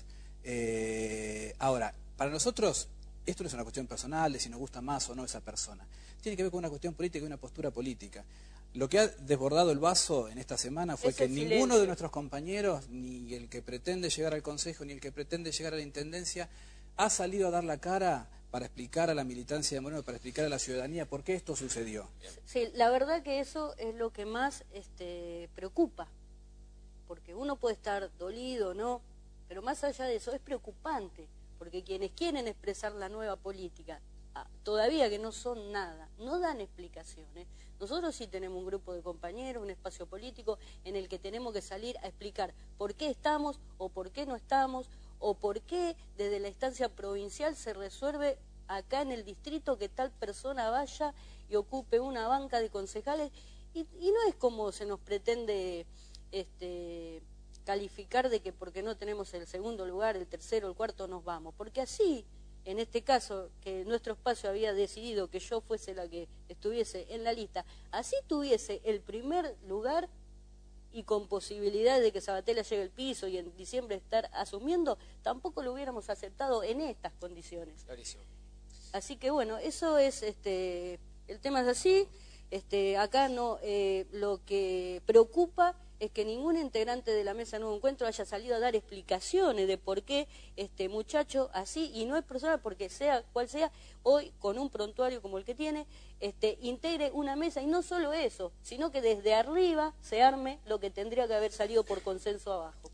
Eh, ahora, para nosotros esto no es una cuestión personal de si nos gusta más o no esa persona. Tiene que ver con una cuestión política y una postura política. Lo que ha desbordado el vaso en esta semana fue que ninguno silencio. de nuestros compañeros, ni el que pretende llegar al Consejo, ni el que pretende llegar a la Intendencia, ha salido a dar la cara para explicar a la militancia de Moreno, para explicar a la ciudadanía por qué esto sucedió. Sí, la verdad que eso es lo que más este, preocupa, porque uno puede estar dolido, ¿no? Pero más allá de eso es preocupante, porque quienes quieren expresar la nueva política, todavía que no son nada, no dan explicaciones. Nosotros sí tenemos un grupo de compañeros, un espacio político en el que tenemos que salir a explicar por qué estamos o por qué no estamos, o por qué desde la instancia provincial se resuelve acá en el distrito que tal persona vaya y ocupe una banca de concejales, y, y no es como se nos pretende este, calificar de que porque no tenemos el segundo lugar, el tercero, el cuarto nos vamos, porque así, en este caso, que nuestro espacio había decidido que yo fuese la que estuviese en la lista, así tuviese el primer lugar y con posibilidad de que Sabatella llegue al piso y en diciembre estar asumiendo, tampoco lo hubiéramos aceptado en estas condiciones. Clarísimo. Así que bueno, eso es, este, el tema es así. Este, acá no, eh, lo que preocupa es que ningún integrante de la mesa Nuevo Encuentro haya salido a dar explicaciones de por qué este muchacho así, y no es personal, porque sea cual sea, hoy con un prontuario como el que tiene, este, integre una mesa, y no solo eso, sino que desde arriba se arme lo que tendría que haber salido por consenso abajo.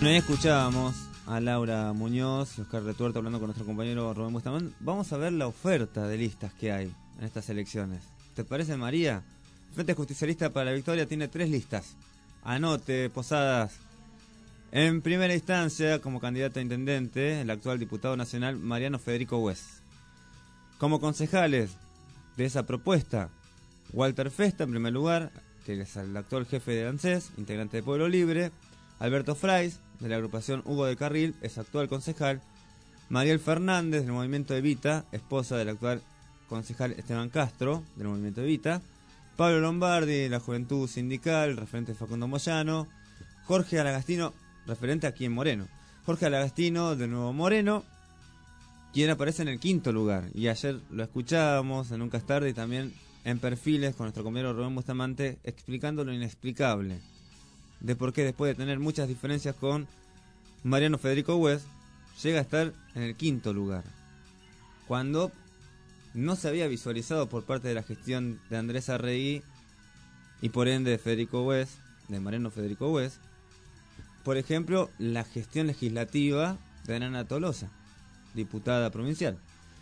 Bueno, ahí escuchábamos a Laura Muñoz y Oscar Retuerto hablando con nuestro compañero Rubén Bustamante. Vamos a ver la oferta de listas que hay en estas elecciones. ¿Te parece, María? El Frente Justicialista para la Victoria tiene tres listas. Anote, Posadas. En primera instancia, como candidato a intendente, el actual diputado nacional Mariano Federico Hues. Como concejales de esa propuesta, Walter Festa en primer lugar, que es el actual jefe de ANSES, integrante de Pueblo Libre. Alberto Fraiz, de la agrupación Hugo de Carril, es actual concejal. Mariel Fernández, del movimiento Evita, esposa del actual concejal Esteban Castro, del movimiento Evita. Pablo Lombardi, de la Juventud Sindical, referente de Facundo Moyano. Jorge Alagastino, referente aquí en Moreno. Jorge Alagastino, de Nuevo Moreno, quien aparece en el quinto lugar. Y ayer lo escuchábamos en Nunca es Tarde y también en Perfiles con nuestro compañero Rubén Bustamante, explicando lo inexplicable de por qué después de tener muchas diferencias con Mariano Federico Hues, llega a estar en el quinto lugar, cuando no se había visualizado por parte de la gestión de Andrés Arregui y por ende de Federico Hues, de Mariano Federico Hues, por ejemplo, la gestión legislativa de Nana Tolosa, diputada provincial.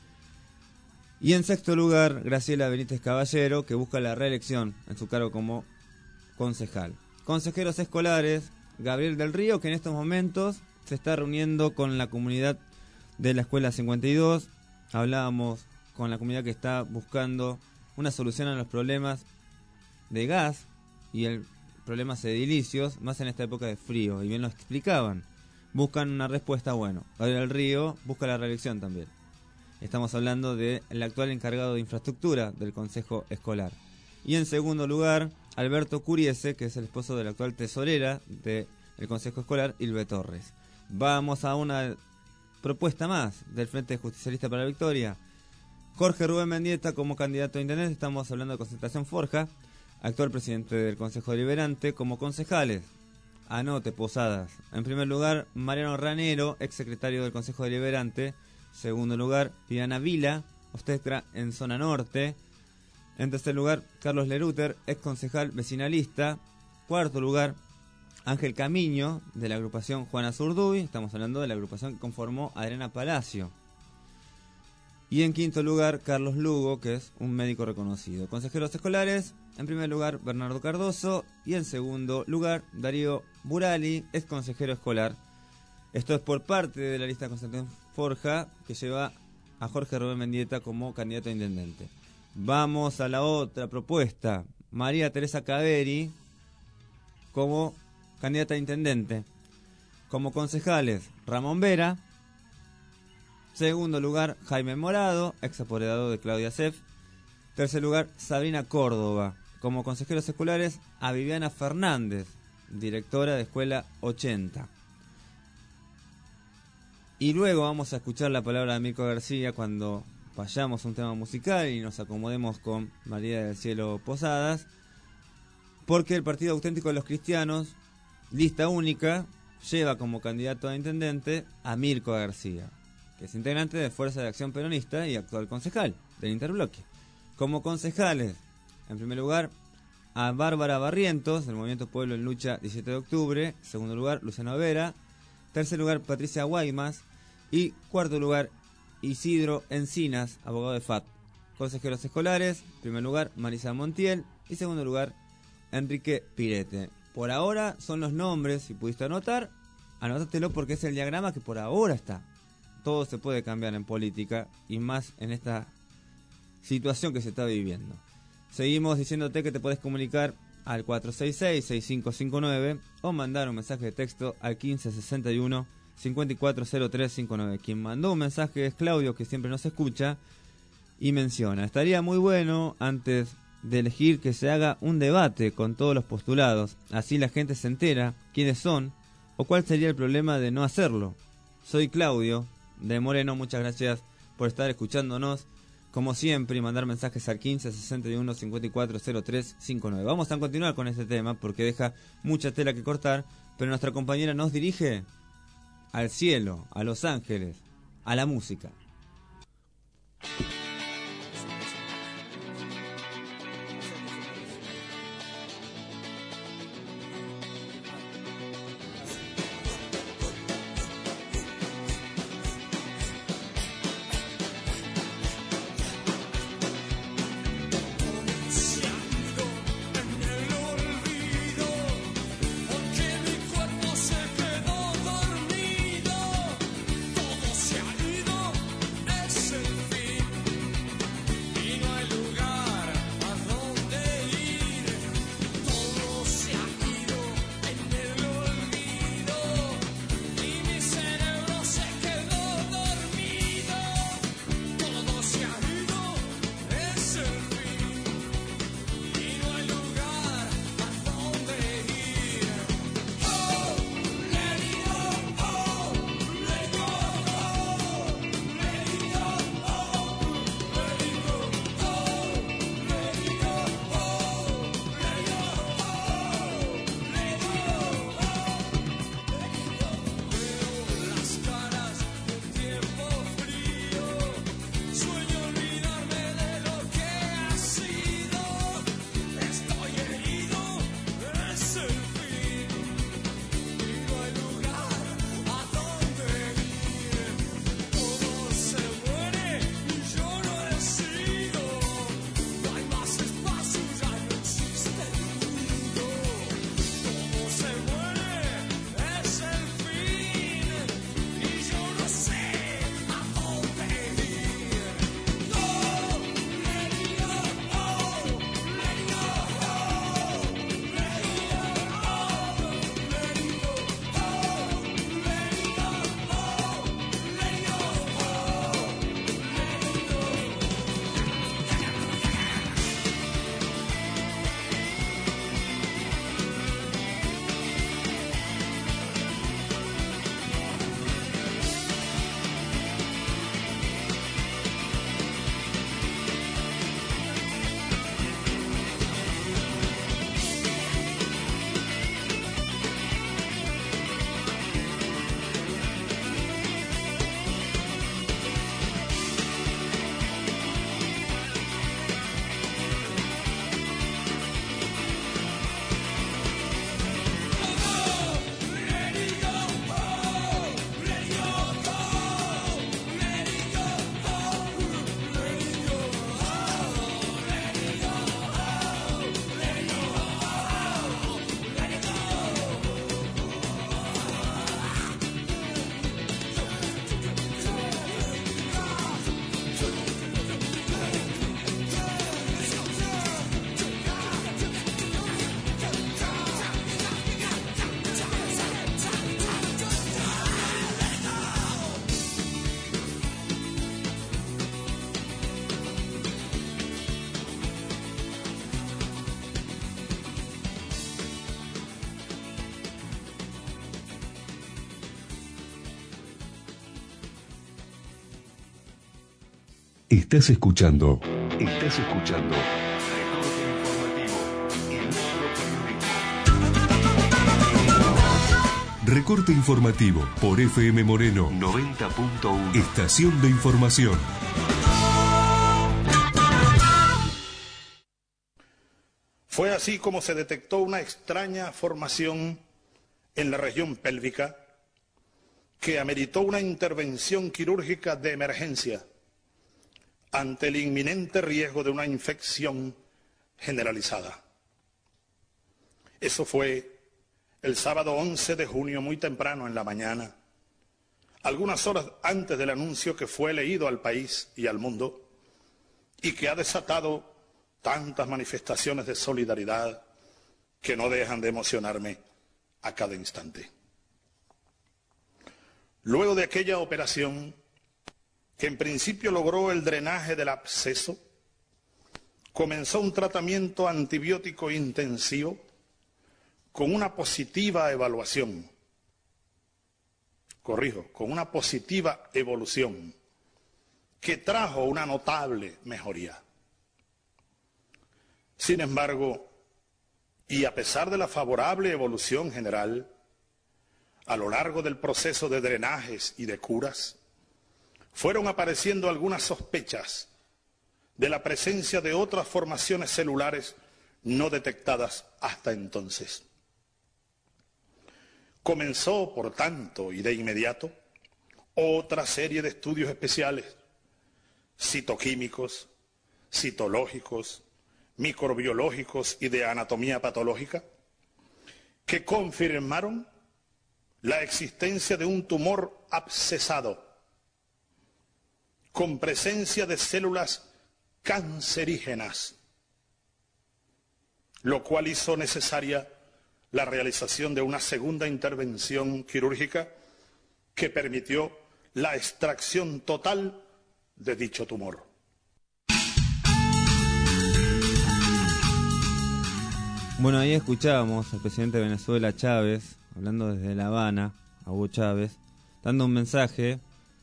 Y en sexto lugar, Graciela Benítez Caballero, que busca la reelección en su cargo como concejal. Consejeros escolares, Gabriel del Río, que en estos momentos se está reuniendo con la comunidad de la Escuela cincuenta y dos. Hablábamos con la comunidad que está buscando una solución a los problemas de gas y el problemas edilicios, más en esta época de frío, y bien lo explicaban. Buscan una respuesta, bueno. Gabriel del Río busca la reelección también. Estamos hablando del actual encargado de infraestructura del Consejo Escolar. Y en segundo lugar, Alberto Curiese, que es el esposo de la actual tesorera del Consejo Escolar, Ilve Torres. Vamos a una propuesta más del Frente Justicialista para la Victoria. Jorge Rubén Mendieta como candidato a intendente, estamos hablando de Concentración Forja, actual presidente del Consejo Deliberante, como concejales. Anote, Posadas. En primer lugar, Mariano Ranero, ex secretario del Consejo Deliberante. Segundo lugar, Viviana Vila, obstetra en zona norte. En tercer lugar, Carlos Leruter, ex concejal vecinalista. Cuarto lugar, Ángel Camiño, de la agrupación Juana Zurduy. Estamos hablando de la agrupación que conformó Adriana Palacio. Y en quinto lugar, Carlos Lugo, que es un médico reconocido. Consejeros escolares, en primer lugar, Bernardo Cardoso. Y en segundo lugar, Darío Burali, ex consejero escolar. Esto es por parte de la lista de Concentración Forja, que lleva a Jorge Rubén Mendieta como candidato a intendente. Vamos a la otra propuesta. María Teresa Caveri como candidata a intendente. Como concejales, Ramón Vera. Segundo lugar, Jaime Morado, ex apoderado de Claudia Sef. Tercer lugar, Sabrina Córdoba. Como consejeros escolares, a Viviana Fernández, directora de Escuela ochenta. Y luego vamos a escuchar la palabra de Mirko García cuando vayamos a un tema musical y nos acomodemos con María del Cielo Posadas, porque el Partido Auténtico de los Cristianos, lista única, lleva como candidato a intendente a Mirko García, que es integrante de Fuerza de Acción Peronista y actual concejal del Interbloque. Como concejales, en primer lugar, a Bárbara Barrientos, del Movimiento Pueblo en Lucha diecisiete de octubre. Segundo lugar, Luciano Vera. Tercer lugar, Patricia Guaymas. Y cuarto lugar, Isidro Encinas, abogado de F A T. Consejeros escolares, en primer lugar, Marisa Montiel. Y segundo lugar, Enrique Pirete. Por ahora son los nombres, si pudiste anotar, anótatelo porque es el diagrama que por ahora está. Todo se puede cambiar en política y más en esta situación que se está viviendo. Seguimos diciéndote que te puedes comunicar al cuatro seis seis, seis cinco cinco nueve o mandar un mensaje de texto al quince sesenta y uno, cincuenta y cuatro cero tres cincuenta y nueve. Quien mandó un mensaje es Claudio, que siempre nos escucha y menciona: estaría muy bueno antes de elegir que se haga un debate con todos los postulados, así la gente se entera quiénes son o cuál sería el problema de no hacerlo. Soy Claudio de Moreno, muchas gracias por estar escuchándonos como siempre y mandar mensajes al quince sesenta y uno, cincuenta y cuatro cero tres cincuenta y nueve. Vamos a continuar con este tema porque deja mucha tela que cortar, pero nuestra compañera nos dirige al cielo, a Los Ángeles, a la música. Estás escuchando. Estás escuchando. Recorte informativo. El periodismo. Recorte informativo por F M Moreno noventa punto uno. Estación de información. Fue así como se detectó una extraña formación en la región pélvica que ameritó una intervención quirúrgica de emergencia ante el inminente riesgo de una infección generalizada. Eso fue el sábado once de junio, muy temprano en la mañana, algunas horas antes del anuncio que fue leído al país y al mundo y que ha desatado tantas manifestaciones de solidaridad que no dejan de emocionarme a cada instante. Luego de aquella operación, que en principio logró el drenaje del absceso, comenzó un tratamiento antibiótico intensivo con una positiva evaluación. Corrijo, con una positiva evolución que trajo una notable mejoría. Sin embargo, y a pesar de la favorable evolución general, a lo largo del proceso de drenajes y de curas, fueron apareciendo algunas sospechas de la presencia de otras formaciones celulares no detectadas hasta entonces. Comenzó, por tanto, y de inmediato, otra serie de estudios especiales, citoquímicos, citológicos, microbiológicos y de anatomía patológica, que confirmaron la existencia de un tumor abscesado con presencia de células cancerígenas, lo cual hizo necesaria la realización de una segunda intervención quirúrgica que permitió la extracción total de dicho tumor. Bueno, ahí escuchábamos al presidente de Venezuela, Chávez, hablando desde La Habana, a Hugo Chávez, dando un mensaje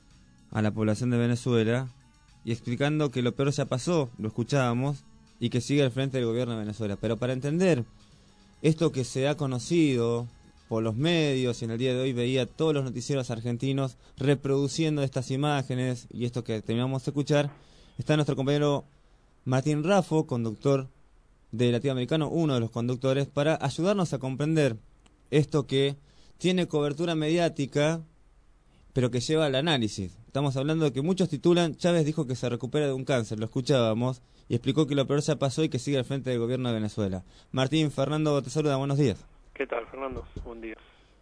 a la población de Venezuela y explicando que lo peor ya pasó, lo escuchábamos, y que sigue al frente del gobierno de Venezuela. Pero para entender esto que se ha conocido por los medios, y en el día de hoy veía todos los noticieros argentinos reproduciendo estas imágenes y esto que terminamos de escuchar, está nuestro compañero Martín Raffo, conductor de Latinoamericano, uno de los conductores, para ayudarnos a comprender esto que tiene cobertura mediática, pero que lleva al análisis. Estamos hablando de que muchos titulan: Chávez dijo que se recupera de un cáncer, lo escuchábamos, y explicó que lo peor ya pasó y que sigue al frente del gobierno de Venezuela. Martín, Fernando te saluda, buenos días. ¿Qué tal, Fernando? Buen día.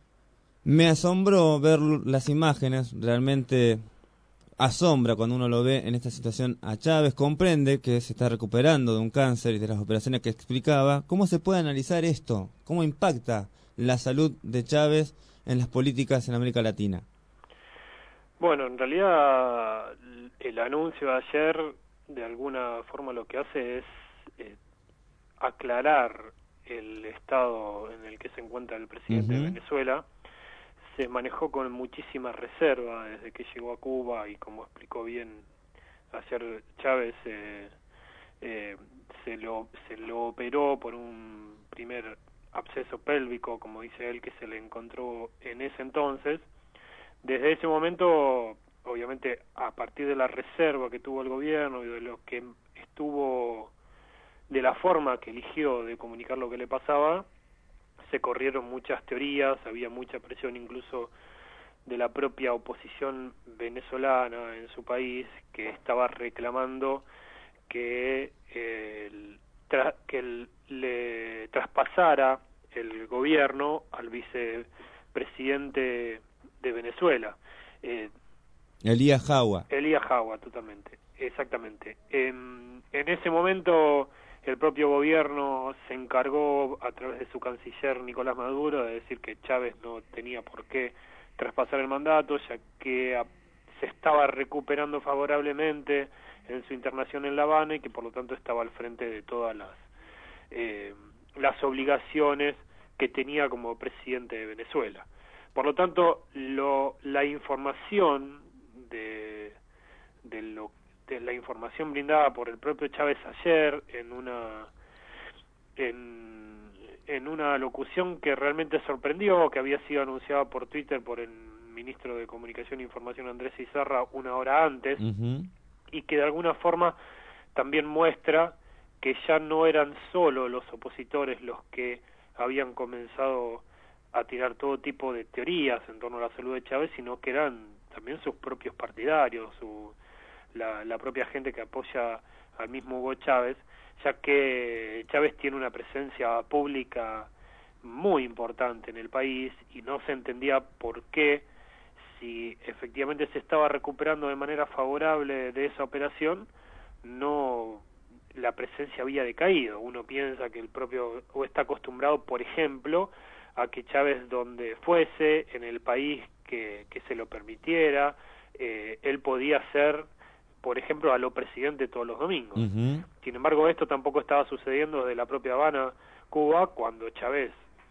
Me asombró ver las imágenes, realmente asombra cuando uno lo ve en esta situación a Chávez, comprende que se está recuperando de un cáncer y de las operaciones que explicaba. ¿Cómo se puede analizar esto? ¿Cómo impacta la salud de Chávez en las políticas en América Latina? Bueno, en realidad el anuncio de ayer de alguna forma lo que hace es eh, aclarar el estado en el que se encuentra el presidente uh-huh. de Venezuela. Se manejó con muchísima reserva desde que llegó a Cuba y, como explicó bien ayer Chávez, eh, eh, se lo se lo operó por un primer absceso pélvico, como dice él, que se le encontró en ese entonces. Desde ese momento, obviamente, a partir de la reserva que tuvo el gobierno y de lo que estuvo, de la forma que eligió de comunicar lo que le pasaba, se corrieron muchas teorías, había mucha presión incluso de la propia oposición venezolana en su país, que estaba reclamando que, eh, el, tra que el, le traspasara el gobierno al vicepresidente de Venezuela. Eh, Elías Jawa. Elías Jawa, totalmente, exactamente. En, en ese momento el propio gobierno se encargó a través de su canciller Nicolás Maduro de decir que Chávez no tenía por qué traspasar el mandato, ya que a, se estaba recuperando favorablemente en su internación en La Habana y que por lo tanto estaba al frente de todas las eh, las obligaciones que tenía como presidente de Venezuela. Por lo tanto, lo, la información de, de lo de la información brindada por el propio Chávez ayer en una en, en una locución que realmente sorprendió, que había sido anunciada por Twitter por el ministro de Comunicación e Información Andrés Izarra una hora antes, uh-huh. y que de alguna forma también muestra que ya no eran solo los opositores los que habían comenzado a tirar todo tipo de teorías en torno a la salud de Chávez, sino que eran también sus propios partidarios, su, la, la propia gente que apoya al mismo Hugo Chávez, ya que Chávez tiene una presencia pública muy importante en el país y no se entendía por qué, si efectivamente se estaba recuperando de manera favorable de esa operación, no la presencia había decaído. Uno piensa que el propio, o está acostumbrado, por ejemplo, a que Chávez donde fuese, en el país que, que se lo permitiera, eh, él podía ser, por ejemplo, a lo presidente todos los domingos. Uh-huh. Sin embargo, esto tampoco estaba sucediendo desde la propia Habana, Cuba, cuando Chávez,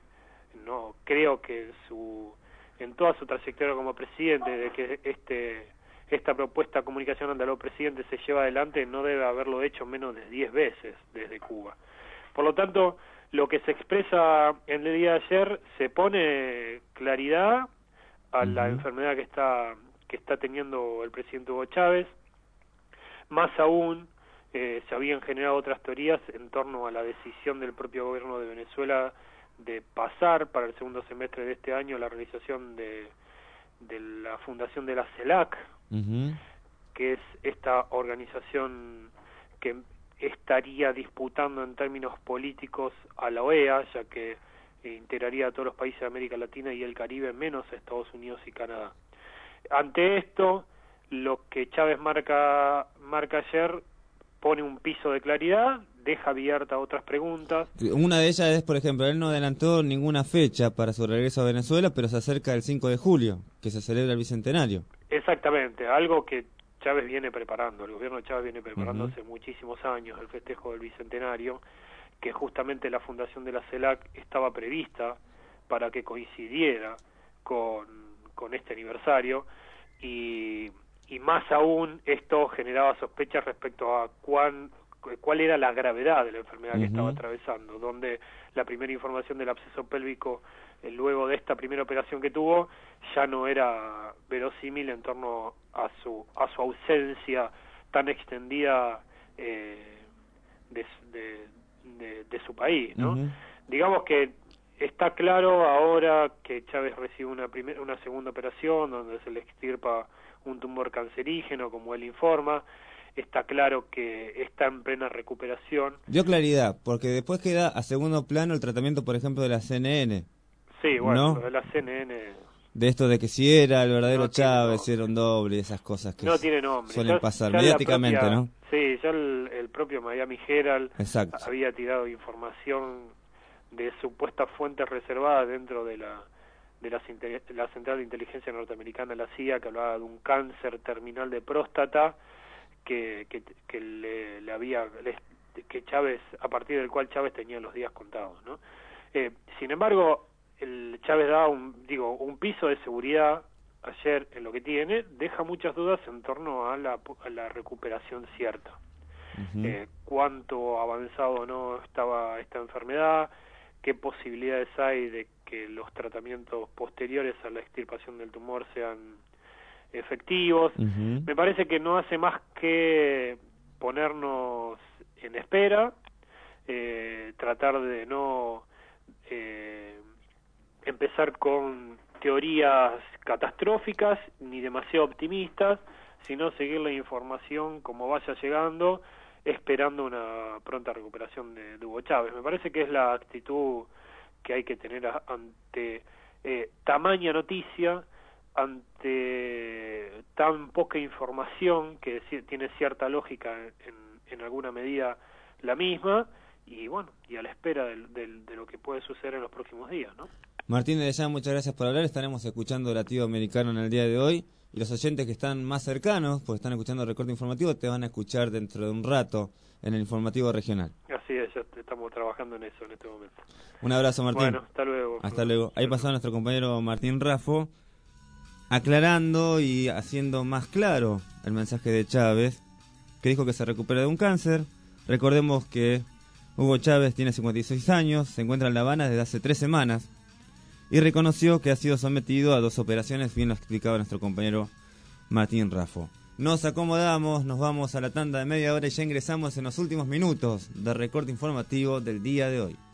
no creo que en su en toda su trayectoria como presidente, de que este esta propuesta de comunicación ante los presidentes se lleva adelante, no debe haberlo hecho menos de diez veces desde Cuba. Por lo tanto, lo que se expresa en el día de ayer se pone claridad a uh-huh. la enfermedad que está que está teniendo el presidente Hugo Chávez. Más aún, eh, se habían generado otras teorías en torno a la decisión del propio gobierno de Venezuela de pasar para el segundo semestre de este año la realización de, de la fundación de la CELAC, uh-huh. que es esta organización que estaría disputando en términos políticos a la O E A, ya que eh, integraría a todos los países de América Latina y el Caribe, menos a Estados Unidos y Canadá. Ante esto, lo que Chávez marca, marca ayer pone un piso de claridad, deja abierta otras preguntas. Una de ellas es, por ejemplo, él no adelantó ninguna fecha para su regreso a Venezuela, pero se acerca el cinco de julio, que se celebra el Bicentenario. Exactamente, algo que Chávez viene preparando, el gobierno de Chávez viene preparando uh-huh. hace muchísimos años el festejo del Bicentenario, que justamente la fundación de la CELAC estaba prevista para que coincidiera con, con este aniversario, y, y más aún esto generaba sospechas respecto a cuán cuál era la gravedad de la enfermedad uh-huh. que estaba atravesando, donde la primera información del absceso pélvico eh, luego de esta primera operación que tuvo ya no era verosímil en torno a su a su ausencia tan extendida eh, de, de, de, de su país, ¿no? Uh-huh. Digamos que está claro ahora que Chávez recibe una primera, una segunda operación donde se le extirpa un tumor cancerígeno, como él informa. Está claro que está en plena recuperación. Dio claridad, porque después queda a segundo plano el tratamiento, por ejemplo, de la C N N. Sí, bueno, ¿no? de la C N N... De esto de que si era el verdadero no Chávez, si era un doble, esas cosas que no tiene nombre. suelen ya, pasar ya mediáticamente, propia, ¿no? Sí, ya el, el propio Miami Herald Exacto. había tirado información de supuestas fuentes reservadas dentro de la de la, la Central de Inteligencia Norteamericana, la C I A, que hablaba de un cáncer terminal de próstata que que, que le, le había le, que Chávez, a partir del cual Chávez tenía los días contados, ¿no? Eh, sin embargo, el Chávez da un digo un piso de seguridad ayer en lo que tiene, deja muchas dudas en torno a la a la recuperación cierta. Uh-huh. Eh, cuánto avanzado o no estaba esta enfermedad, qué posibilidades hay de que los tratamientos posteriores a la extirpación del tumor sean efectivos. Uh-huh. Me parece que no hace más que ponernos en espera, eh, tratar de no eh, empezar con teorías catastróficas ni demasiado optimistas, sino seguir la información como vaya llegando, esperando una pronta recuperación de, de Hugo Chávez. Me parece que es la actitud que hay que tener a, ante eh, tamaña noticia, ante tan poca información, que tiene cierta lógica en, en alguna medida la misma, y bueno, y a la espera del, del, de lo que puede suceder en los próximos días, ¿no? Martín de Llán, muchas gracias por hablar. Estaremos escuchando Latido Americano en el día de hoy, y los oyentes que están más cercanos, pues están escuchando el recorte informativo, te van a escuchar dentro de un rato en el informativo regional. Así es, ya estamos trabajando en eso en este momento. Un abrazo, Martín. Bueno, hasta luego. Hasta luego. Ahí pasaba nuestro compañero Martín Raffo, aclarando y haciendo más claro el mensaje de Chávez que dijo que se recupera de un cáncer. Recordemos que Hugo Chávez tiene cincuenta y seis años, se encuentra en La Habana desde hace tres semanas y reconoció que ha sido sometido a dos operaciones, bien lo explicaba nuestro compañero Martín Raffo. Nos acomodamos, nos vamos a la tanda de media hora y ya ingresamos en los últimos minutos de recorte informativo del día de hoy.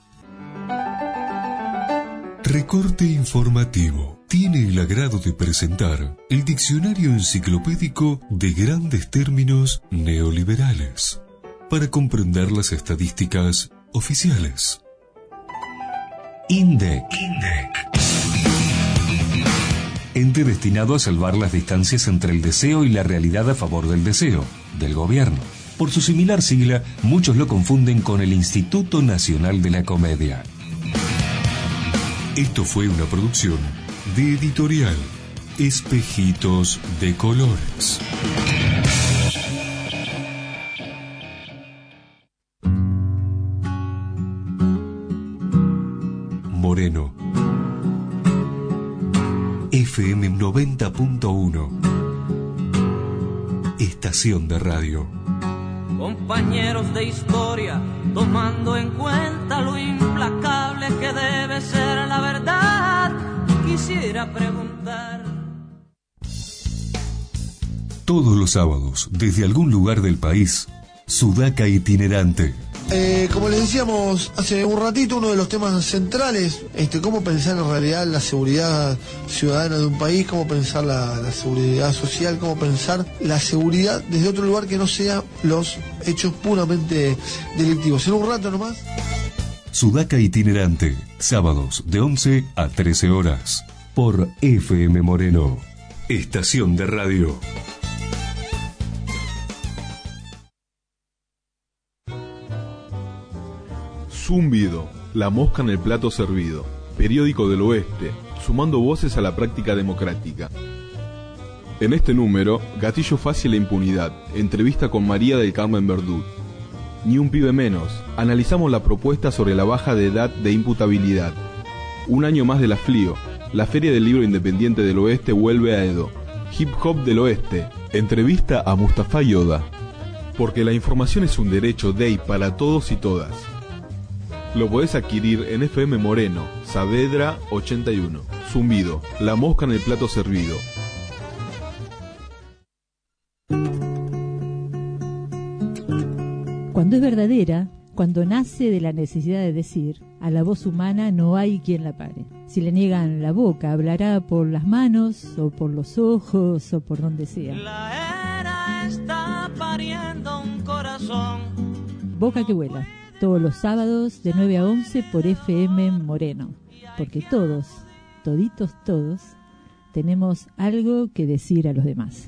Recorte informativo tiene el agrado de presentar el diccionario enciclopédico de grandes términos neoliberales para comprender las estadísticas oficiales. INDEC. Ente destinado a salvar las distancias entre el deseo y la realidad a favor del deseo, del gobierno. Por su similar sigla, muchos lo confunden con el Instituto Nacional de la Comedia. Esto fue una producción de Editorial Espejitos de Colores. Moreno. F M noventa punto uno. Estación de radio. Compañeros de historia, tomando en cuenta lo implacable que debe ser la verdad, quisiera preguntar. Todos los sábados, desde algún lugar del país, Sudaca Itinerante. Eh, como les decíamos hace un ratito, uno de los temas centrales, este, cómo pensar en realidad la seguridad ciudadana de un país, cómo pensar la, la seguridad social, cómo pensar la seguridad desde otro lugar que no sea los hechos puramente delictivos. En un rato nomás. Sudaca Itinerante, sábados de once a trece horas, por F M Moreno, estación de radio. Zumbido, la mosca en el plato servido, periódico del oeste, sumando voces a la práctica democrática. En este número, gatillo fácil e impunidad, entrevista con María del Carmen Verdú. Ni un pibe menos, analizamos la propuesta sobre la baja de edad de imputabilidad. Un año más de la FLIO, la Feria del Libro Independiente del Oeste vuelve a Edo. Hip Hop del Oeste, entrevista a Mustafa Yoda. Porque la información es un derecho de y para todos y todas. Lo podés adquirir en F M Moreno, Saavedra ochenta y uno. Zumbido, la mosca en el plato servido. Cuando es verdadera, cuando nace de la necesidad de decir, a la voz humana no hay quien la pare. Si le niegan la boca, hablará por las manos, o por los ojos, o por donde sea. La era está pariendo un corazón. Boca que vuela. Todos los sábados de nueve a once por F M Moreno, porque todos, toditos todos, tenemos algo que decir a los demás.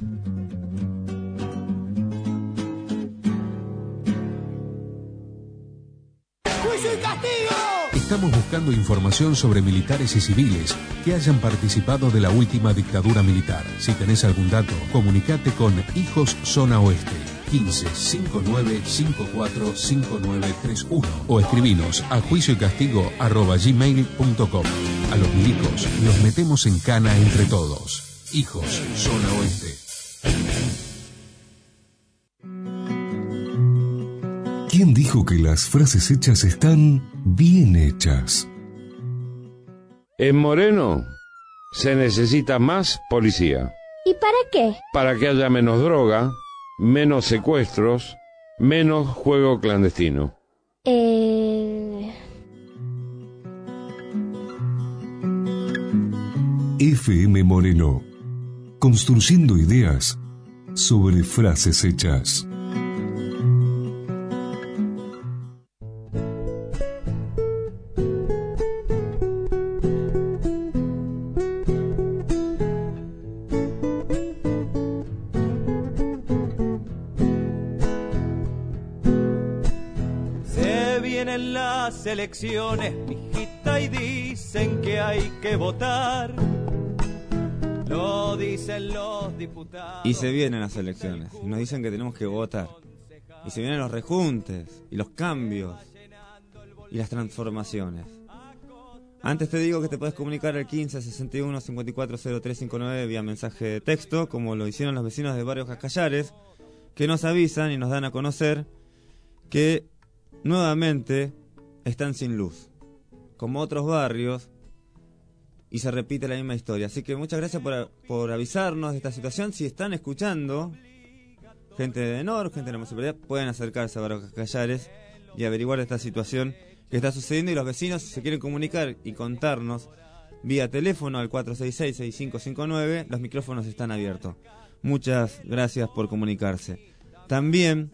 ¡Juicio y castigo! Estamos buscando información sobre militares y civiles que hayan participado de la última dictadura militar. Si tenés algún dato, comunicate con Hijos Zona Oeste. quince, cincuenta y nueve, cincuenta y cuatro, cincuenta y nueve treinta y uno o escribinos a juicio y castigo arroba gmail punto com. A los milicos los metemos en cana entre todos. Hijos, Zona Oeste. ¿Quién dijo que las frases hechas están bien hechas? En Moreno se necesita más policía. ¿Y para qué? Para que haya menos droga, menos secuestros, menos juego clandestino. Eh... F M Moreno, construyendo ideas sobre frases hechas. Elecciones, mijita, y dicen que hay que votar. Lo dicen los diputados. Y se vienen las elecciones y nos dicen que tenemos que votar. Y se vienen los rejuntes y los cambios y las transformaciones. Antes te digo que te puedes comunicar al quince, sesenta y uno, cincuenta y cuatro, cero tres cincuenta y nueve vía mensaje de texto, como lo hicieron los vecinos de Barrio Cascallares, que nos avisan y nos dan a conocer que nuevamente están sin luz, como otros barrios, y se repite la misma historia. Así que muchas gracias por, por avisarnos de esta situación. Si están escuchando, gente de Enor, gente de la municipalidad, pueden acercarse a Barrio Cascallares y averiguar esta situación que está sucediendo, y los vecinos, si se quieren comunicar y contarnos vía teléfono al cuatro seis seis, seis cinco cinco nueve, los micrófonos están abiertos. Muchas gracias por comunicarse. También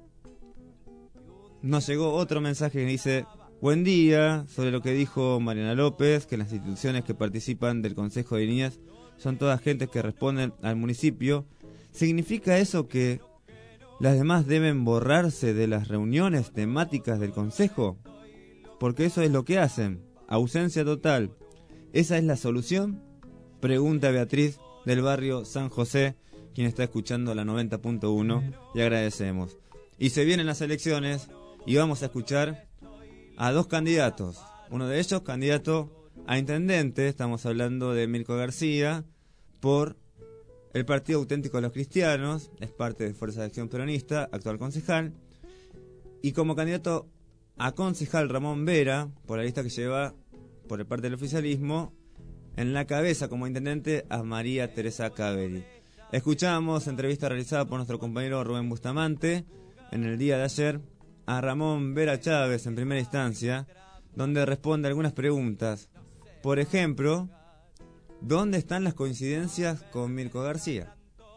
nos llegó otro mensaje que dice: buen día, sobre lo que dijo Mariana López, que las instituciones que participan del Consejo de Niñas son todas gentes que responden al municipio. ¿Significa eso que las demás deben borrarse de las reuniones temáticas del Consejo? Porque eso es lo que hacen. Ausencia total. ¿Esa es la solución? Pregunta Beatriz del barrio San José, quien está escuchando la noventa punto uno, y agradecemos. Y se vienen las elecciones y vamos a escuchar a dos candidatos. Uno de ellos, candidato a intendente, estamos hablando de Mirko García, por el Partido Auténtico de los Cristianos, es parte de Fuerza de Acción Peronista, actual concejal, y como candidato a concejal Ramón Vera, por la lista que lleva por el parte del oficialismo, en la cabeza como intendente a María Teresa Caveri. Escuchamos entrevista realizada por nuestro compañero Rubén Bustamante en el día de ayer a Ramón Vera Chávez en primera instancia, donde responde algunas preguntas. Por ejemplo, ¿dónde están las coincidencias con Mirko García?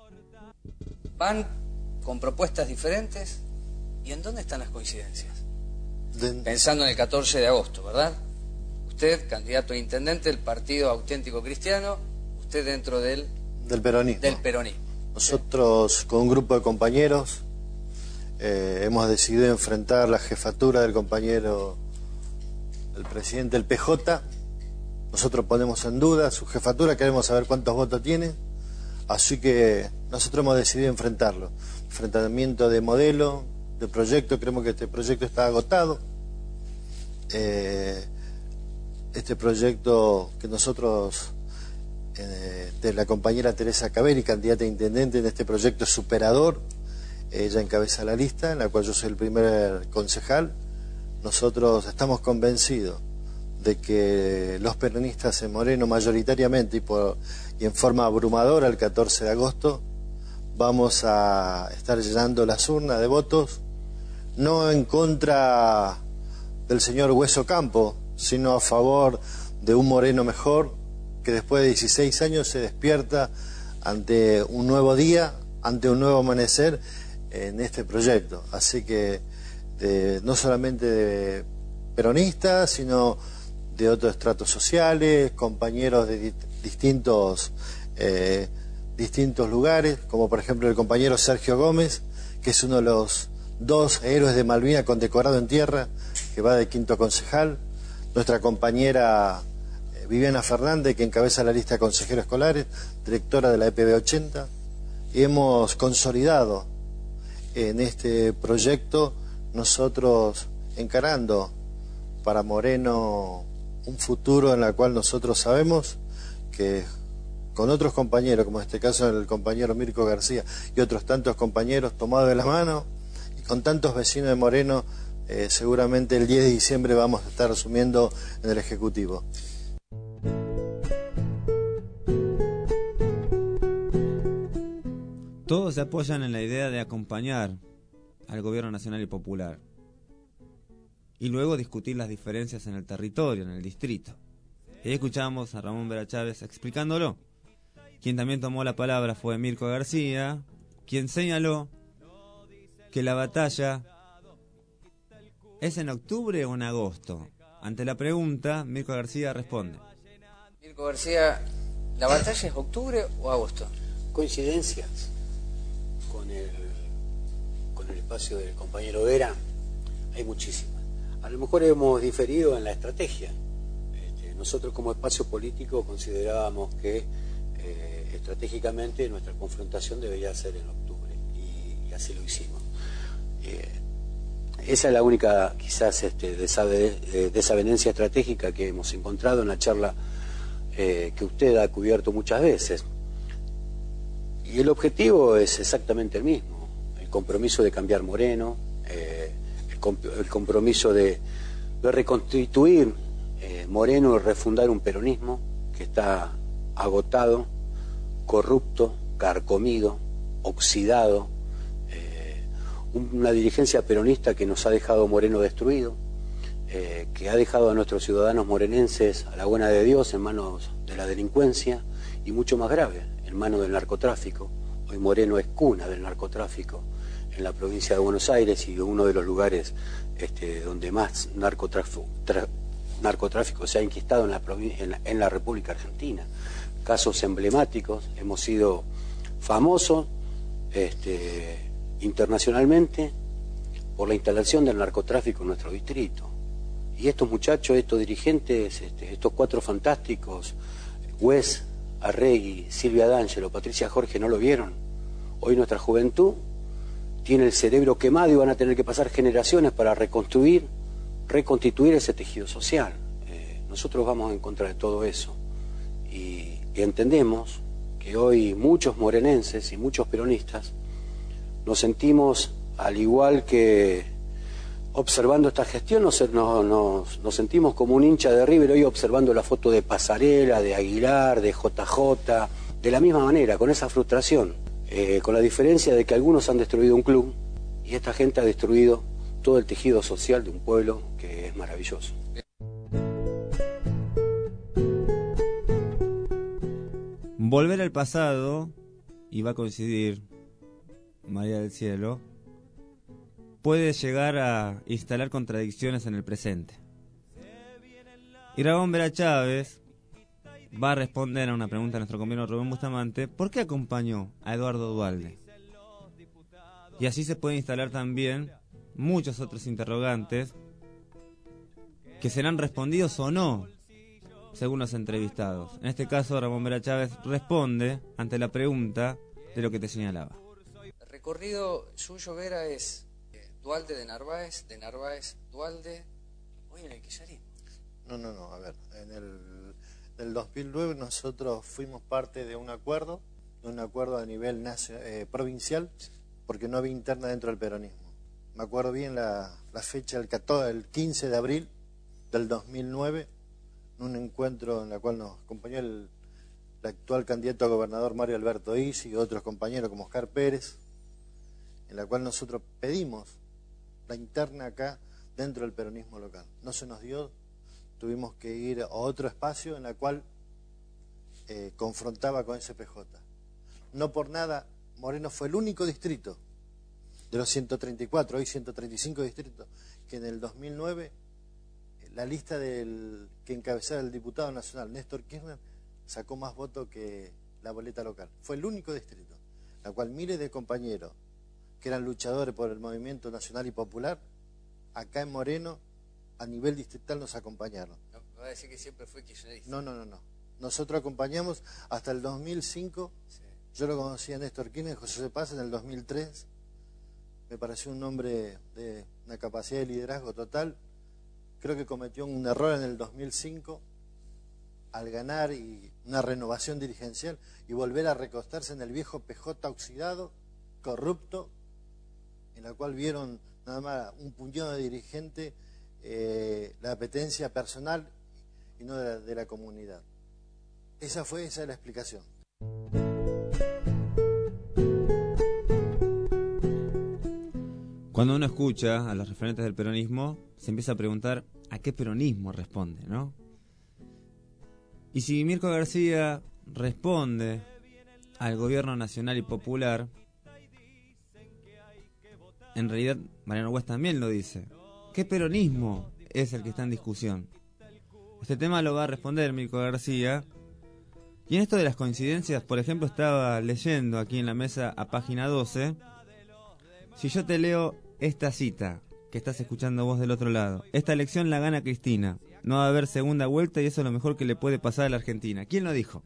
Van con propuestas diferentes, ¿y en dónde están las coincidencias? De... Pensando en el catorce de agosto, ¿verdad? Usted, candidato a intendente del Partido Auténtico Cristiano, usted dentro del... Del peronismo. Del peronismo. Nosotros, con un grupo de compañeros, eh, hemos decidido enfrentar la jefatura del compañero, el presidente del P J. Nosotros ponemos en duda su jefatura, queremos saber cuántos votos tiene, así que nosotros hemos decidido enfrentarlo. Enfrentamiento de modelo, de proyecto, creemos que este proyecto está agotado. Eh, este proyecto que nosotros, eh, de la compañera Teresa Caveri, candidata a intendente, en este proyecto es superador. Ella encabeza la lista, en la cual yo soy el primer concejal. Nosotros estamos convencidos de que los peronistas en Moreno mayoritariamente y, por, y en forma abrumadora el catorce de agosto vamos a estar llenando las urnas de votos, no en contra del señor Hueso Campo, sino a favor de un Moreno mejor, que después de dieciséis años se despierta ante un nuevo día, ante un nuevo amanecer en este proyecto. Así que de, no solamente de peronistas, sino de otros estratos sociales, compañeros de di distintos, eh, distintos lugares, como por ejemplo el compañero Sergio Gómez, que es uno de los dos héroes de Malvinas condecorado en tierra, que va de quinto concejal. Nuestra compañera eh, Viviana Fernández, que encabeza la lista de consejeros escolares, directora de la E P B ochenta. Y hemos consolidado en este proyecto, nosotros encarando para Moreno un futuro en el cual nosotros sabemos que con otros compañeros, como en este caso el compañero Mirko García y otros tantos compañeros tomados de la mano, y con tantos vecinos de Moreno, eh, seguramente el diez de diciembre vamos a estar asumiendo en el Ejecutivo. Todos se apoyan en la idea de acompañar al gobierno nacional y popular y luego discutir las diferencias en el territorio, en el distrito. Y ahí escuchamos a Ramón Vera Chávez explicándolo. Quien también tomó la palabra fue Mirko García, quien señaló que la batalla es en octubre o en agosto. Ante la pregunta, Mirko García responde. Mirko García, ¿la batalla es octubre o agosto? Coincidencias con el, con el espacio del compañero Vera, hay muchísimas. A lo mejor hemos diferido en la estrategia. Este, nosotros como espacio político considerábamos que eh, estratégicamente nuestra confrontación debería ser en octubre, y, y así lo hicimos. Eh, esa es la única quizás este, desavenencia estratégica que hemos encontrado en la charla eh, que usted ha cubierto muchas veces. Y el objetivo es exactamente el mismo, el compromiso de cambiar Moreno, eh, el, comp el compromiso de, de reconstituir eh, Moreno y refundar un peronismo que está agotado, corrupto, carcomido, oxidado, eh, una dirigencia peronista que nos ha dejado Moreno destruido, eh, que ha dejado a nuestros ciudadanos morenenses a la buena de Dios en manos de la delincuencia y mucho más grave, en manos del narcotráfico. Hoy Moreno es cuna del narcotráfico en la provincia de Buenos Aires y uno de los lugares este, donde más narcotráfico, narcotráfico se ha inquistado en la, en, la, en la República Argentina. Casos emblemáticos, hemos sido famosos este, internacionalmente por la instalación del narcotráfico en nuestro distrito. Y estos muchachos, estos dirigentes, este, estos cuatro fantásticos, Wes, Arregui, Silvia D'Angelo, Patricia Jorge, ¿no lo vieron? Hoy nuestra juventud tiene el cerebro quemado y van a tener que pasar generaciones para reconstruir, reconstituir ese tejido social. Eh, nosotros vamos en contra de todo eso. Y, y entendemos que hoy muchos morenenses y muchos peronistas nos sentimos, al igual que observando esta gestión, nos, nos, nos, nos sentimos como un hincha de River hoy observando la foto de Pasarela, de Aguilar, de J J, de la misma manera, con esa frustración, eh, con la diferencia de que algunos han destruido un club y esta gente ha destruido todo el tejido social de un pueblo que es maravilloso. Volver al pasado, y va a coincidir María del Cielo, puede llegar a instalar contradicciones en el presente. Y Ramón Vera Chávez va a responder a una pregunta de nuestro compañero Rubén Bustamante: ¿por qué acompañó a Eduardo Duhalde? Y así se pueden instalar también muchos otros interrogantes que serán respondidos o no según los entrevistados. En este caso, Ramón Vera Chávez responde ante la pregunta de lo que te señalaba. El recorrido suyo, Vera, es Duhalde de Narváez, de Narváez Duhalde, hoy en el kirchnerismo. No, no, no, a ver, en el del dos mil nueve nosotros fuimos parte de un acuerdo, de un acuerdo a nivel nacional, eh, provincial, porque no había interna dentro del peronismo. Me acuerdo bien la, la fecha, el, catorce, el quince de abril del dos mil nueve, en un encuentro en el cual nos acompañó el, el actual candidato a gobernador Mario Alberto Isi y otros compañeros como Oscar Pérez, en la cual nosotros pedimos la interna acá dentro del peronismo local. No se nos dio, tuvimos que ir a otro espacio en la cual eh, confrontaba con S P J. No por nada, Moreno fue el único distrito de los ciento treinta y cuatro, hoy ciento treinta y cinco distritos, que en el dos mil nueve la lista del que encabezaba el diputado nacional Néstor Kirchner sacó más votos que la boleta local. Fue el único distrito, la cual miles de compañeros que eran luchadores por el movimiento nacional y popular, acá en Moreno, a nivel distrital nos acompañaron. No, me va a decir que siempre fue kirchnerista. No, no, no, no. Nosotros acompañamos hasta el dos mil cinco, sí. Yo lo conocí a Néstor Kirchner, José Paz, en el dos mil tres, me pareció un hombre de una capacidad de liderazgo total. Creo que cometió un error en el dos mil cinco al ganar y una renovación dirigencial y volver a recostarse en el viejo P J oxidado, corrupto, en la cual vieron nada más un puñado de dirigentes, eh, la apetencia personal y no de la, de la comunidad. Esa fue esa es la explicación. Cuando uno escucha a los referentes del peronismo, se empieza a preguntar a qué peronismo responde, ¿no? Y si Mirko García responde al gobierno nacional y popular, en realidad Mariano West también lo dice. ¿Qué peronismo es el que está en discusión? Este tema lo va a responder Mirko García. Y en esto de las coincidencias, por ejemplo, estaba leyendo aquí en la mesa a página doce. Si yo te leo esta cita que estás escuchando vos del otro lado: esta elección la gana Cristina, no va a haber segunda vuelta y eso es lo mejor que le puede pasar a la Argentina. ¿Quién lo dijo?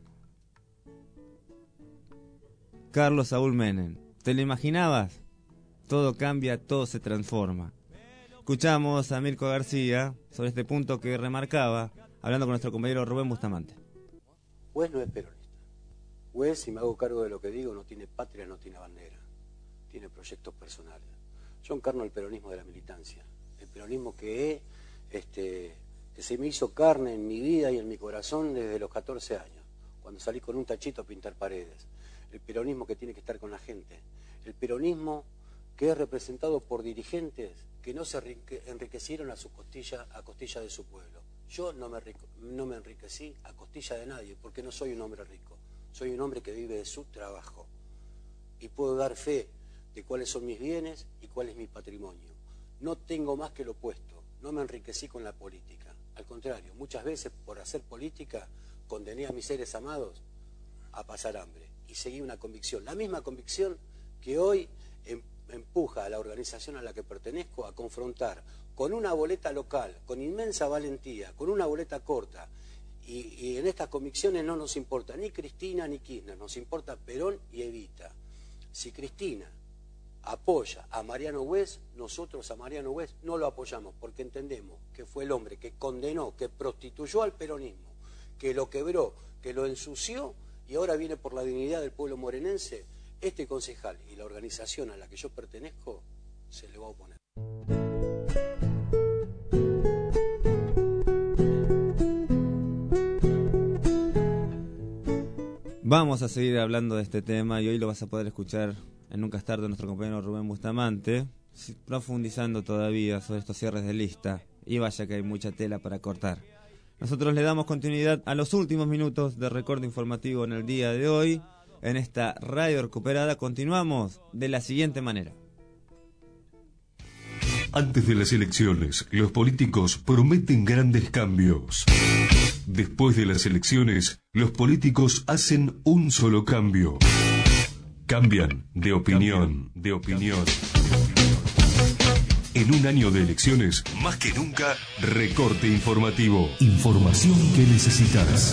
Carlos Saúl Menem. ¿Te lo imaginabas? Todo cambia, todo se transforma. Escuchamos a Mirko García sobre este punto que remarcaba, hablando con nuestro compañero Rubén Bustamante. Wes no es peronista. Wes, si me hago cargo de lo que digo, no tiene patria, no tiene bandera. tiene proyectos personales. Yo encarno el peronismo de la militancia, el peronismo que, he, este, que se me hizo carne en mi vida y en mi corazón desde los catorce años, cuando salí con un tachito a pintar paredes. El peronismo que tiene que estar con la gente, el peronismo que es representado por dirigentes que no se enriquecieron a su costilla, a costilla de su pueblo. Yo no me, no me enriquecí a costilla de nadie, porque no soy un hombre rico. Soy un hombre que vive de su trabajo. Y puedo dar fe de cuáles son mis bienes y cuál es mi patrimonio. No tengo más que lo opuesto. No me enriquecí con la política. Al contrario, muchas veces por hacer política condené a mis seres amados a pasar hambre. Y seguí una convicción. La misma convicción que hoy empuja a la organización a la que pertenezco a confrontar con una boleta local, con inmensa valentía, con una boleta corta, y, y en estas convicciones no nos importa ni Cristina ni Kirchner, nos importa Perón y Evita. Si Cristina apoya a Mariano West, nosotros a Mariano West no lo apoyamos, porque entendemos que fue el hombre que condenó, que prostituyó al peronismo, que lo quebró, que lo ensució, y ahora viene por la dignidad del pueblo morenense. Este concejal y la organización a la que yo pertenezco se le va a oponer. Vamos a seguir hablando de este tema y hoy lo vas a poder escuchar en Nunca es tarde nuestro compañero Rubén Bustamante, profundizando todavía sobre estos cierres de lista, y vaya que hay mucha tela para cortar. Nosotros le damos continuidad a los últimos minutos de recorte informativo en el día de hoy. En esta radio recuperada continuamos de la siguiente manera. Antes de las elecciones, los políticos prometen grandes cambios. Después de las elecciones, los políticos hacen un solo cambio. Cambian de opinión, de opinión. En un año de elecciones, más que nunca, recorte informativo. Información que necesitas.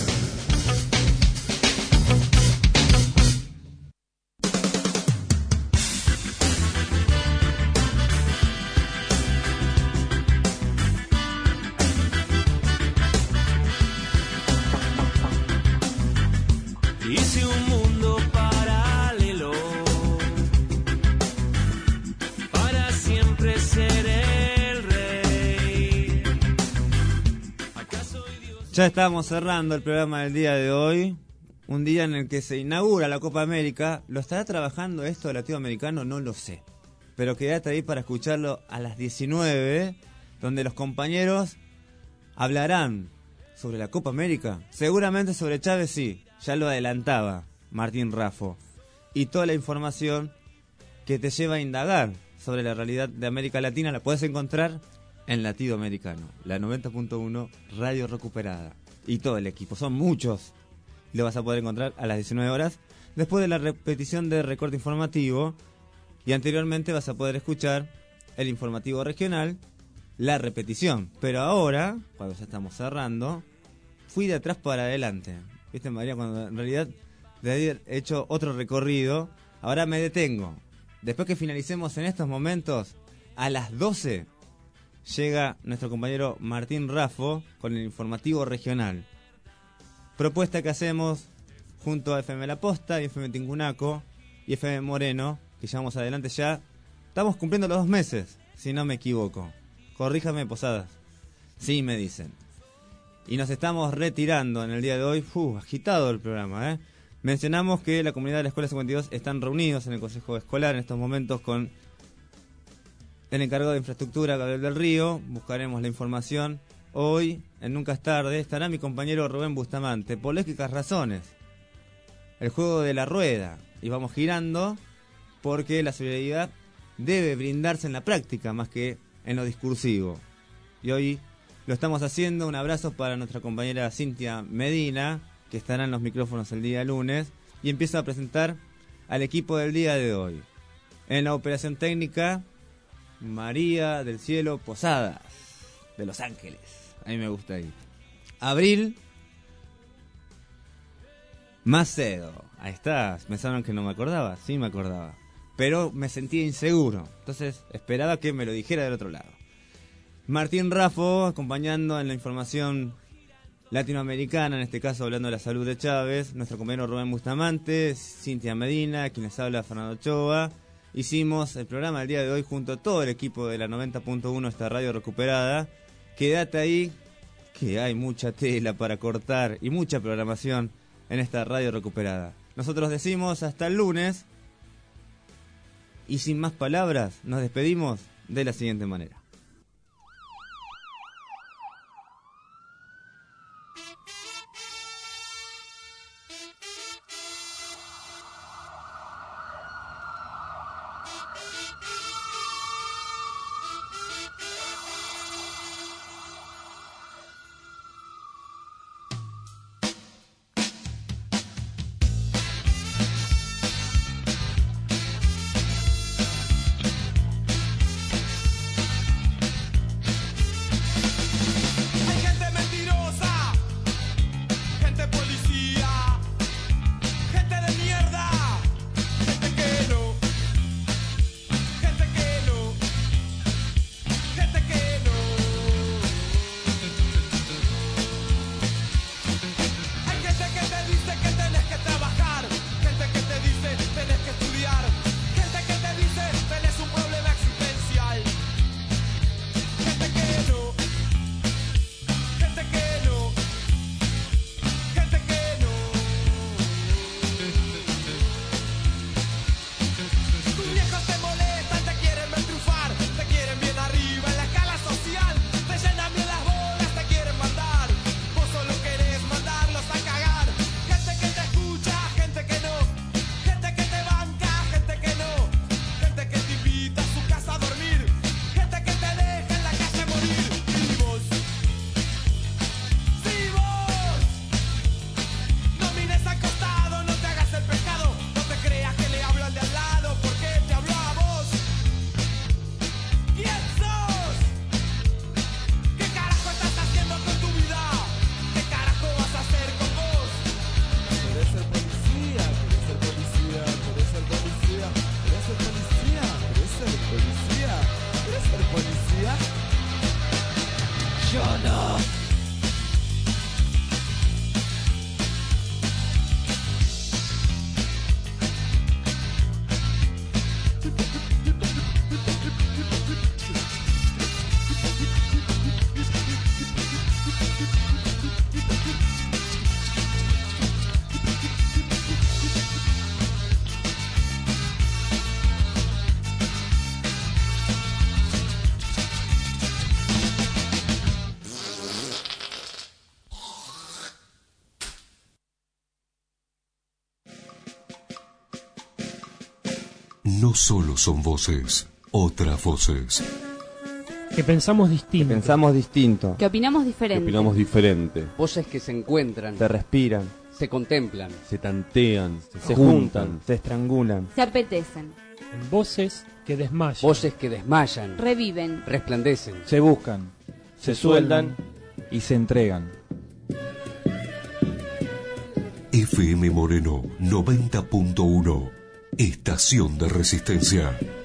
Hice un mundo paralelo para siempre ser el rey. ¿Acaso Dios... Ya estamos cerrando el programa del día de hoy, un día en el que se inaugura la Copa América. ¿Lo estará trabajando esto el latinoamericano? No lo sé, pero quédate ahí para escucharlo a las diecinueve, donde los compañeros hablarán sobre la Copa América, seguramente sobre Chávez, sí. Ya lo adelantaba Martín Raffo. Y toda la información que te lleva a indagar sobre la realidad de América Latina la puedes encontrar en Latido Americano, la noventa punto uno Radio Recuperada. Y todo el equipo, son muchos. Lo vas a poder encontrar a las diecinueve horas, después de la repetición de recorte informativo. Y anteriormente vas a poder escuchar el informativo regional, la repetición. Pero ahora, cuando ya estamos cerrando, fui de atrás para adelante. ¿Viste, María? Cuando en realidad de haber hecho otro recorrido, ahora me detengo. Después que finalicemos en estos momentos, a las doce llega nuestro compañero Martín Raffo con el informativo regional. Propuesta que hacemos junto a F M La Posta y F M Tincunaco y F M Moreno, que llevamos adelante ya. Estamos cumpliendo los dos meses, si no me equivoco. Corríjame, Posadas. Sí, me dicen. Y nos estamos retirando en el día de hoy. Uf, agitado el programa, ¿eh? Mencionamos que la comunidad de la Escuela cincuenta y dos están reunidos en el Consejo Escolar en estos momentos con el encargado de infraestructura, Gabriel del Río. Buscaremos la información. Hoy, en Nunca es tarde, estará mi compañero Rubén Bustamante. Por lógicas razones. El juego de la rueda. Y vamos girando porque la solidaridad debe brindarse en la práctica más que en lo discursivo. Y hoy lo estamos haciendo. Un abrazo para nuestra compañera Cintia Medina, que estará en los micrófonos el día lunes, y empieza a presentar al equipo del día de hoy. En la operación técnica, María del Cielo Posadas, de Los Ángeles. A mí me gusta ahí. Abril Macedo. Ahí está. Pensaron que no me acordaba. Sí me acordaba. Pero me sentía inseguro. Entonces esperaba que me lo dijera del otro lado. Martín Raffo, acompañando en la información latinoamericana, en este caso hablando de la salud de Chávez, nuestro compañero Rubén Bustamante, Cintia Medina, quien les habla Fernando Ochoa, hicimos el programa del día de hoy junto a todo el equipo de la noventa punto uno, esta radio recuperada. Quédate ahí, que hay mucha tela para cortar y mucha programación en esta radio recuperada. Nosotros decimos hasta el lunes y sin más palabras nos despedimos de la siguiente manera. No solo son voces, otras voces. Que pensamos distinto. Que pensamos distinto. Que opinamos diferente. Que opinamos diferente. Voces que se encuentran. Se respiran. Se contemplan. Se tantean. Se, se juntan, juntan. Se estrangulan. Se apetecen. En voces que desmayan. Voces que desmayan. Reviven. Resplandecen. Se buscan. Se, se sueldan. Y se entregan. F M Moreno noventa punto uno. Estación de Resistencia.